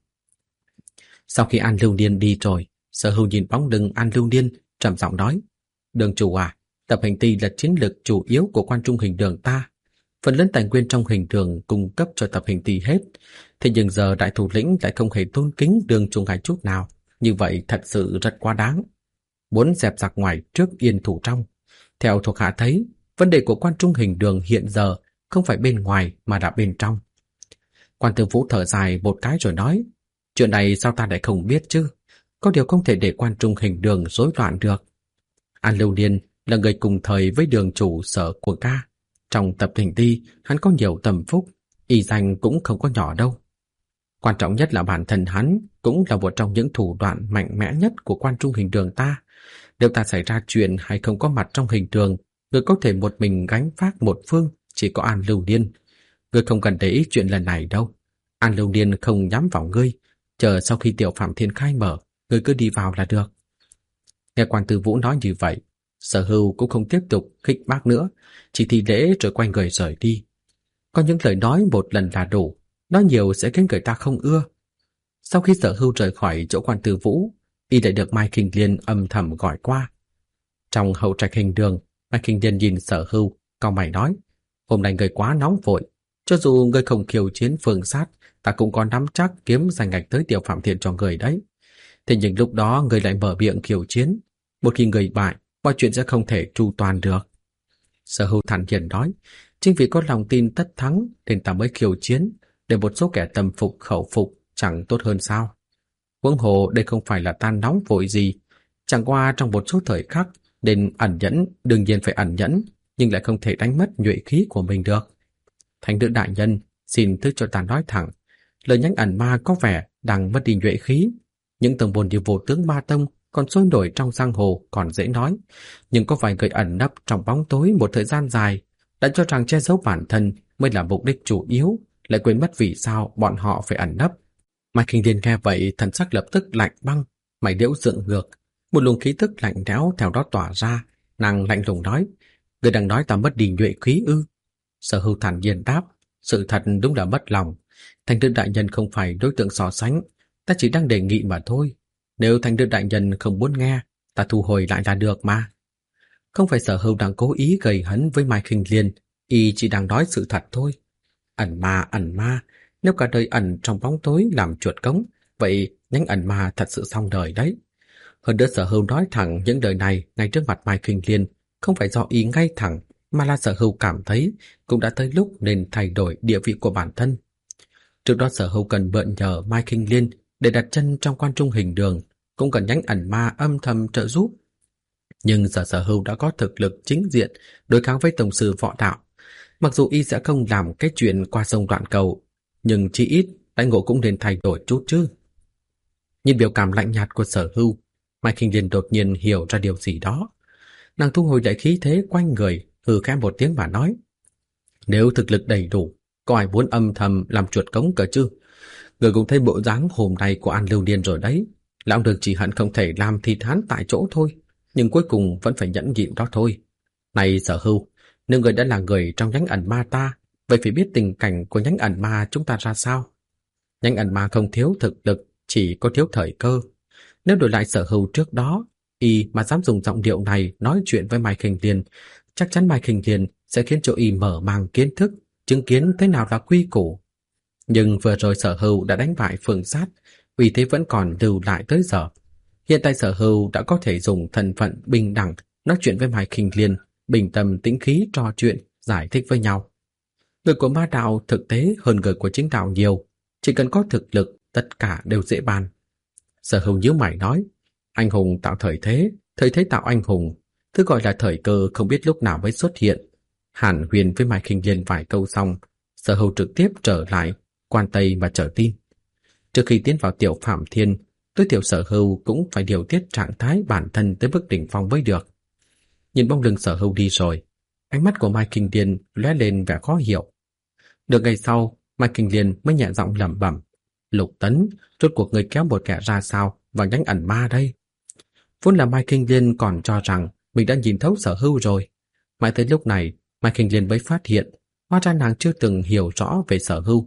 S1: Sau khi An Lưu Niên đi rồi, Sở Hưu nhìn bóng lưng An Lưu Niên, trầm giọng nói: "Đường chủ à, Tập Hình Ti là chiến lược chủ yếu của Quan Trung Hình Đường ta. Phần lớn tài nguyên trong hình đường cung cấp cho Tập Hình Ti hết. Thế nhưng giờ đại thủ lĩnh lại không hề tôn kính Đường chủ ngài chút nào. Như vậy thật sự rất quá đáng. Muốn dẹp giặc ngoài trước yên thủ trong. Theo thuộc hạ thấy, vấn đề của Quan Trung Hình Đường hiện giờ không phải bên ngoài mà là bên trong." Quan Tư Vũ thở dài một cái rồi nói: "Chuyện này sao ta lại không biết chứ? Có điều không thể để Quan Trung Hình Đường rối loạn được." An Lưu Niên là người cùng thời với đường chủ Sở của ca. Trong Tập Hình Ti, hắn có nhiều tầm phúc, y danh cũng không có nhỏ đâu. Quan trọng nhất là bản thân hắn cũng là một trong những thủ đoạn mạnh mẽ nhất của Quan Trung Hình Đường ta. Nếu ta xảy ra chuyện hay không có mặt trong hình đường, người có thể một mình gánh vác một phương chỉ có An Lưu Niên. Ngươi không cần để ý chuyện lần này đâu. An Lưu Niên không nhắm vào ngươi, chờ sau khi Tiểu Phạm Thiên khai mở, ngươi cứ đi vào là được. Nghe Quan Tư Vũ nói như vậy, Sở Hưu cũng không tiếp tục khích bác nữa, chỉ thi lễ rồi quay người rời đi. Có những lời nói một lần là đủ, nói nhiều sẽ khiến người ta không ưa. Sau khi Sở Hưu rời khỏi chỗ Quan Tư Vũ, y lại được Mai Kinh Liên âm thầm gọi qua. Trong hậu trạch hình đường, Mai Kinh Liên nhìn Sở Hưu, cau mày nói: "Hôm nay người quá nóng vội, cho dù người không khiêu chiến Phương Sát, ta cũng có nắm chắc kiếm giành ngạch tới Tiểu Phạm Thiên cho người đấy. Thế nhưng lúc đó người lại mở miệng khiêu chiến, một khi người bại, mọi chuyện sẽ không thể tru toàn được." Sở Hưu thản nhiên nói: "Chính vì có lòng tin tất thắng nên ta mới khiêu chiến, để một số kẻ tâm phục khẩu phục chẳng tốt hơn sao? Huống hồ đây không phải là tan nóng vội gì, chẳng qua trong một số thời khắc nên ẩn nhẫn, đương nhiên phải ẩn nhẫn, nhưng lại không thể đánh mất nhuệ khí của mình được. Thánh nữ đại nhân, xin thứ cho ta nói thẳng, lời nhánh ẩn ma có vẻ đang mất đi nhuệ khí. Những tông môn như Vô Tướng Ma Tông còn sôi nổi trong giang hồ còn dễ nói, nhưng có vài người ẩn nấp trong bóng tối một thời gian dài, đã cho rằng che giấu bản thân mới là mục đích chủ yếu, lại quên mất vì sao bọn họ phải ẩn nấp." Mai Kinh Liên nghe vậy, thần sắc lập tức lạnh băng, mày liễu dựng ngược, một luồng khí tức lạnh lẽo theo đó tỏa ra. Nàng lạnh lùng nói: "Ngươi đang nói ta mất đi nhuệ khí ư?" Sở Hưu thản nhiên đáp: "Sự thật đúng là mất lòng. Thành nữ đại nhân không phải đối tượng so sánh, ta chỉ đang đề nghị mà thôi. Nếu thành nữ đại nhân không muốn nghe, ta thu hồi lại là được mà." Không phải Sở Hưu đang cố ý gây hấn với Mai Kinh Liên, y chỉ đang nói sự thật thôi. Ẩn ma, nếu cả đời ẩn trong bóng tối làm chuột cống, vậy nhánh ẩn ma thật sự xong đời đấy. Hơn nữa Sở Hưu nói thẳng những lời này ngay trước mặt Mai Kinh Liên, không phải do ý ngay thẳng, mà là Sở Hưu cảm thấy cũng đã tới lúc nên thay đổi địa vị của bản thân. Trước đó Sở Hưu cần mượn nhờ Mai Kinh Liên để đặt chân trong Quan Trung Hình Đường, cũng cần nhánh ẩn ma âm thầm trợ giúp. Nhưng giờ Sở Hưu đã có thực lực chính diện đối kháng với tổng sư võ đạo. Mặc dù y sẽ không làm cái chuyện qua sông đoạn cầu, nhưng chỉ ít đãi ngộ cũng nên thay đổi chút chứ. Nhìn biểu cảm lạnh nhạt của Sở Hưu, Mai Kinh Liên đột nhiên hiểu ra điều gì đó. Nàng thu hồi lại khí thế quanh người, hừ khẽ một tiếng và nói: "Nếu thực lực đầy đủ, có ai muốn âm thầm làm chuột cống cơ chứ? Người cũng thấy bộ dáng hôm nay của An Lưu Niên rồi đấy. Lão Đường chỉ hận không thể làm thịt hắn tại chỗ thôi, nhưng cuối cùng vẫn phải nhẫn nhịn đó thôi. Này Sở Hưu, nếu người đã là người trong nhánh ẩn ma ta, vậy phải biết tình cảnh của nhánh ẩn ma chúng ta ra sao?" Nhánh ẩn ma không thiếu thực lực, chỉ có thiếu thời cơ. Nếu đổi lại Sở Hưu trước đó, y mà dám dùng giọng điệu này nói chuyện với Mai Khinh Liên, chắc chắn Mai Khinh Liên sẽ khiến cho y mở mang kiến thức, chứng kiến thế nào là quy củ. Nhưng vừa rồi Sở Hưu đã đánh bại Phương Sát, uy thế vẫn còn lưu lại tới giờ. Hiện tại Sở Hưu đã có thể dùng thân phận bình đẳng nói chuyện với Mai Khinh Liên, bình tâm tĩnh khí trò chuyện, giải thích với nhau. Người của ma đạo thực tế hơn người của chính đạo nhiều, chỉ cần có thực lực, tất cả đều dễ bàn. Sở Hưu nhíu mày nói, anh hùng tạo thời thế tạo anh hùng, thứ gọi là thời cơ không biết lúc nào mới xuất hiện. Hàn huyên với Mai Khinh Liên vài câu xong, Sở Hưu trực tiếp trở lại Quan Tây mà chờ tin. Trước khi tiến vào Tiểu Phạm Thiên, tối thiểu Sở Hưu cũng phải điều tiết trạng thái bản thân tới mức đỉnh phong mới được. Nhìn bóng lưng Sở Hưu đi rồi, ánh mắt của Mai Khinh Liên lóe lên vẻ khó hiểu. Được ngày sau, Mai Khinh Liên mới nhẹ giọng lẩm bẩm, Lục Tấn, rốt cuộc người kéo một kẻ ra sao vào nhánh ẩn ma đây? Vốn là Mai Khinh Liên còn cho rằng mình đã nhìn thấu Sở Hưu rồi. Mãi tới lúc này, Mai Khinh Liên mới phát hiện, hóa ra nàng chưa từng hiểu rõ về Sở Hưu.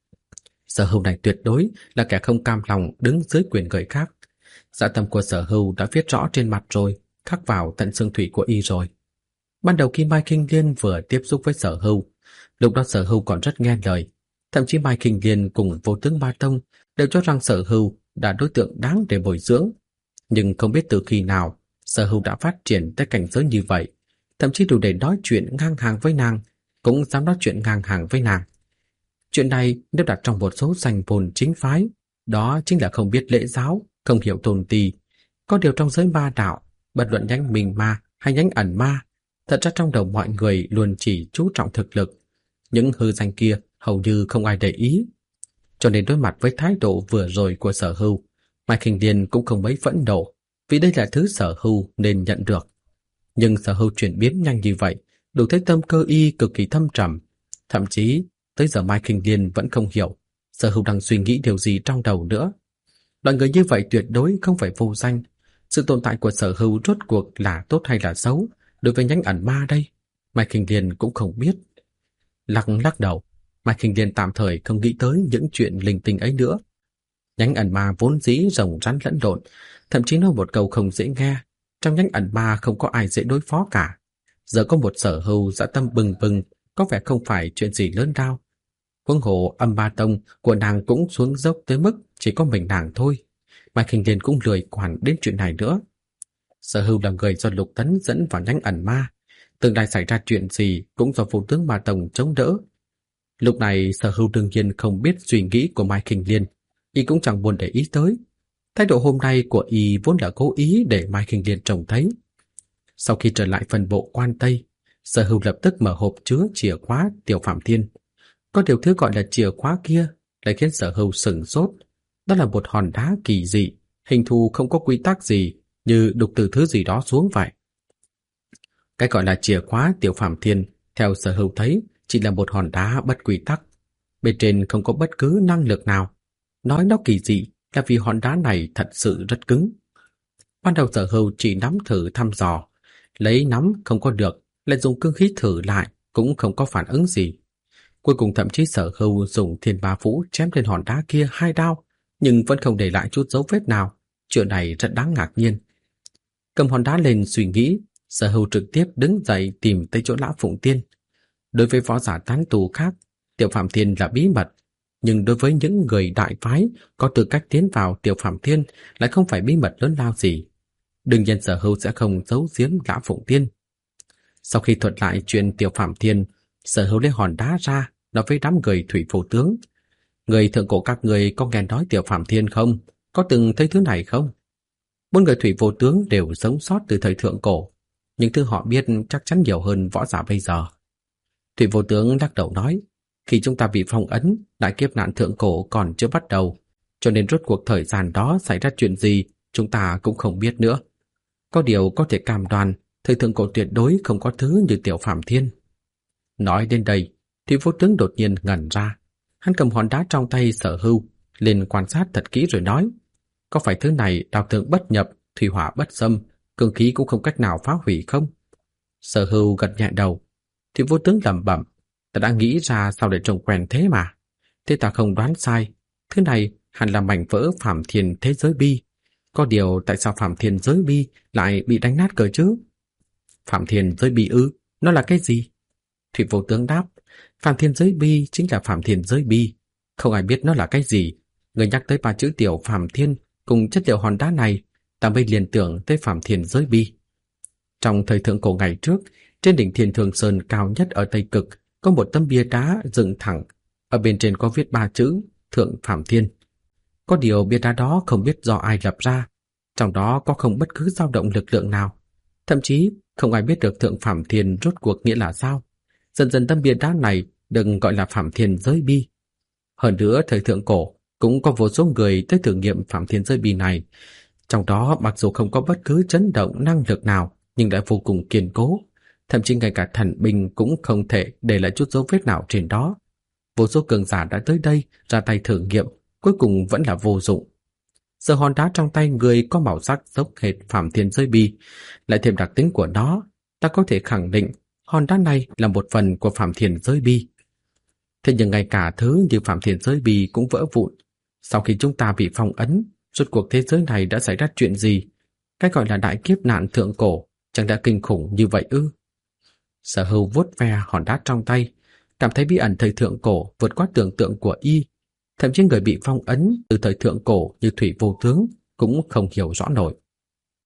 S1: Sở Hưu này tuyệt đối là kẻ không cam lòng đứng dưới quyền người khác. Dạ tâm của Sở Hưu đã viết rõ trên mặt rồi, khắc vào tận xương thủy của y rồi. Ban đầu khi Mai Khinh Liên vừa tiếp xúc với Sở Hưu, lúc đó Sở Hưu còn rất nghe lời. Thậm chí Mai Khinh Liên cùng Vô Tướng Ba Tông đều cho rằng Sở Hưu là đối tượng đáng để bồi dưỡng. Nhưng không biết từ khi nào, Sở Hưu đã phát triển tới cảnh giới như vậy, thậm chí đủ để nói chuyện ngang hàng với nàng, cũng dám nói chuyện ngang hàng với nàng. Chuyện này nếu đặt trong một số danh phồn chính phái, đó chính là không biết lễ giáo, không hiểu tôn ti. Có điều trong giới ma đạo, bất luận nhánh minh ma hay nhánh ẩn ma, thật ra trong đầu mọi người luôn chỉ chú trọng thực lực. Những hư danh kia hầu như không ai để ý. Cho nên đối mặt với thái độ vừa rồi của Sở Hưu, Mai Khinh Liên cũng không mấy phẫn nộ, vì đây là thứ Sở Hưu nên nhận được. Nhưng Sở Hưu chuyển biến nhanh như vậy, đủ thấy tâm cơ y cực kỳ thâm trầm. Thậm chí, tới giờ Mai Khinh Liên vẫn không hiểu Sở Hưu đang suy nghĩ điều gì trong đầu nữa. Loại người như vậy tuyệt đối không phải vô danh. Sự tồn tại của Sở Hưu rốt cuộc là tốt hay là xấu đối với nhánh ẩn ma đây, Mai Khinh Liên cũng không biết. Lắc đầu, Mai Khinh Liên tạm thời không nghĩ tới những chuyện linh tinh ấy nữa. Nhánh ẩn ma vốn dĩ rồng rắn lẫn lộn, thậm chí nói một câu không dễ nghe. Trong nhánh ẩn ma không có ai dễ đối phó cả. Giờ có một Sở Hưu dạ tâm bừng bừng, có vẻ không phải chuyện gì lớn lao. Huống hồ Âm Ba Tông của nàng cũng xuống dốc tới mức chỉ có mình nàng thôi. Mai Khinh Liên cũng lười quản đến chuyện này nữa. Sở Hưu là người do Lục Tấn dẫn vào nhánh ẩn ma, tương lai xảy ra chuyện gì cũng do Vô Tướng Ma Tông chống đỡ. Lúc này Sở Hưu đương nhiên không biết suy nghĩ của Mai Khinh Liên, y cũng chẳng buồn để ý tới. Thái độ hôm nay của y vốn là cố ý để Mai Khinh Liên trông thấy. Sau khi trở lại phần bộ Quan Tây, Sở Hưu lập tức mở hộp chứa chìa khóa Tiểu Phạm Thiên. Có điều thứ gọi là chìa khóa kia lại khiến Sở Hưu sửng sốt. Đó là một hòn đá kỳ dị, hình thù không có quy tắc gì, như đục từ thứ gì đó xuống vậy. Cái gọi là chìa khóa Tiểu Phạm Thiên, theo Sở Hưu thấy, chỉ là một hòn đá bất quy tắc. Bên trên không có bất cứ năng lực nào. Nói nó kỳ dị là vì hòn đá này thật sự rất cứng. Ban đầu Sở Hưu chỉ nắm thử thăm dò, lấy nắm không có được, lại dùng cương khí thử lại, cũng không có phản ứng gì. Cuối cùng thậm chí Sở Hưu dùng Thiên Ba Phũ chém lên hòn đá kia 2 đao, nhưng vẫn không để lại chút dấu vết nào. Chuyện này rất đáng ngạc nhiên. Cầm hòn đá lên suy nghĩ, Sở Hưu trực tiếp đứng dậy tìm tới chỗ Lão Phụng Tiên. Đối với võ giả tán tu khác, Tiểu Phạm Thiên là bí mật, nhưng đối với những người đại phái có tư cách tiến vào Tiểu Phạm Thiên lại không phải bí mật lớn lao gì. Đương nhiên Sở Hưu sẽ không giấu giếm Lão Phụng Tiên. Sau khi thuật lại chuyện Tiểu Phạm Thiên, Sở Hưu lấy hòn đá ra, nói với đám người Thủy Vô Tướng. Người thượng cổ các người có nghe nói Tiểu Phạm Thiên không? Có từng thấy thứ này không? 4 người Thủy Vô Tướng đều sống sót từ thời thượng cổ, nhưng thứ họ biết chắc chắn nhiều hơn võ giả bây giờ. Thủy Vô Tướng lắc đầu nói, khi chúng ta bị phong ấn, đại kiếp nạn thượng cổ còn chưa bắt đầu, cho nên rốt cuộc thời gian đó xảy ra chuyện gì, chúng ta cũng không biết nữa. Có điều có thể cam đoan, thời thượng cổ tuyệt đối không có thứ như Tiểu Phạm Thiên. Nói đến đây, Thủy Vô Tướng đột nhiên ngẩn ra. Hắn cầm hòn đá trong tay Sở Hưu lên quan sát thật kỹ rồi nói, có phải thứ này đào tượng bất nhập, thủy hỏa bất xâm, cương khí cũng không cách nào phá hủy không? Sở Hưu gật nhẹ đầu. Thủy Vô Tướng lẩm bẩm, ta đã nghĩ ra sao để trông quen thế mà. Thế ta không đoán sai, Thứ này hẳn là mảnh vỡ Phạm Thiên thế giới bi. Có điều tại sao Phạm Thiên giới bi lại bị đánh nát cơ chứ? Phạm Thiên giới bi ư? Nó là cái gì? Thủy Vô Tướng đáp, Phạm Thiên giới bi chính là Phạm Thiên giới bi. Không ai biết nó là cái gì. Người nhắc tới ba chữ tiểu Phạm Thiên cùng chất liệu hòn đá này, ta mới liền tưởng tới Phạm Thiên giới bi. Trong thời thượng cổ ngày trước, trên đỉnh Thiên Thường Sơn cao nhất ở Tây Cực có một tấm bia đá dựng thẳng, ở bên trên có viết ba chữ Thượng Phạm Thiên. Có điều bia đá đó không biết do ai lập ra, trong đó có không bất cứ dao động lực lượng nào, thậm chí không ai biết được Thượng Phạm Thiên rốt cuộc nghĩa là sao. Dần dần tấm bia đá này đừng gọi là Phạm Thiên giới bi. Hơn nữa thời thượng cổ cũng có vô số người tới thử nghiệm Phạm Thiên giới bi này, trong đó mặc dù không có bất cứ chấn động năng lực nào nhưng lại vô cùng kiên cố, thậm chí ngay cả thần binh cũng không thể để lại chút dấu vết nào trên đó. Vô số cường giả đã tới đây ra tay thử nghiệm, cuối cùng vẫn là vô dụng. Giờ hòn đá trong tay người có màu sắc giống hệt Phạm Thiên giới bi, lại thêm đặc tính của nó, ta có thể khẳng định hòn đá này là một phần của Phạm Thiên giới bi. Thế nhưng ngay cả thứ như Phạm Thiên giới bi cũng vỡ vụn. Sau khi chúng ta bị phong ấn, rốt cuộc thế giới này đã xảy ra chuyện gì? Cái gọi là đại kiếp nạn thượng cổ chẳng đã kinh khủng như vậy ư? Sở Hưu vuốt ve hòn đá trong tay, cảm thấy bí ẩn thời thượng cổ vượt quá tưởng tượng của y. Thậm chí người bị phong ấn từ thời thượng cổ như Thủy Vô Tướng cũng không hiểu rõ nổi.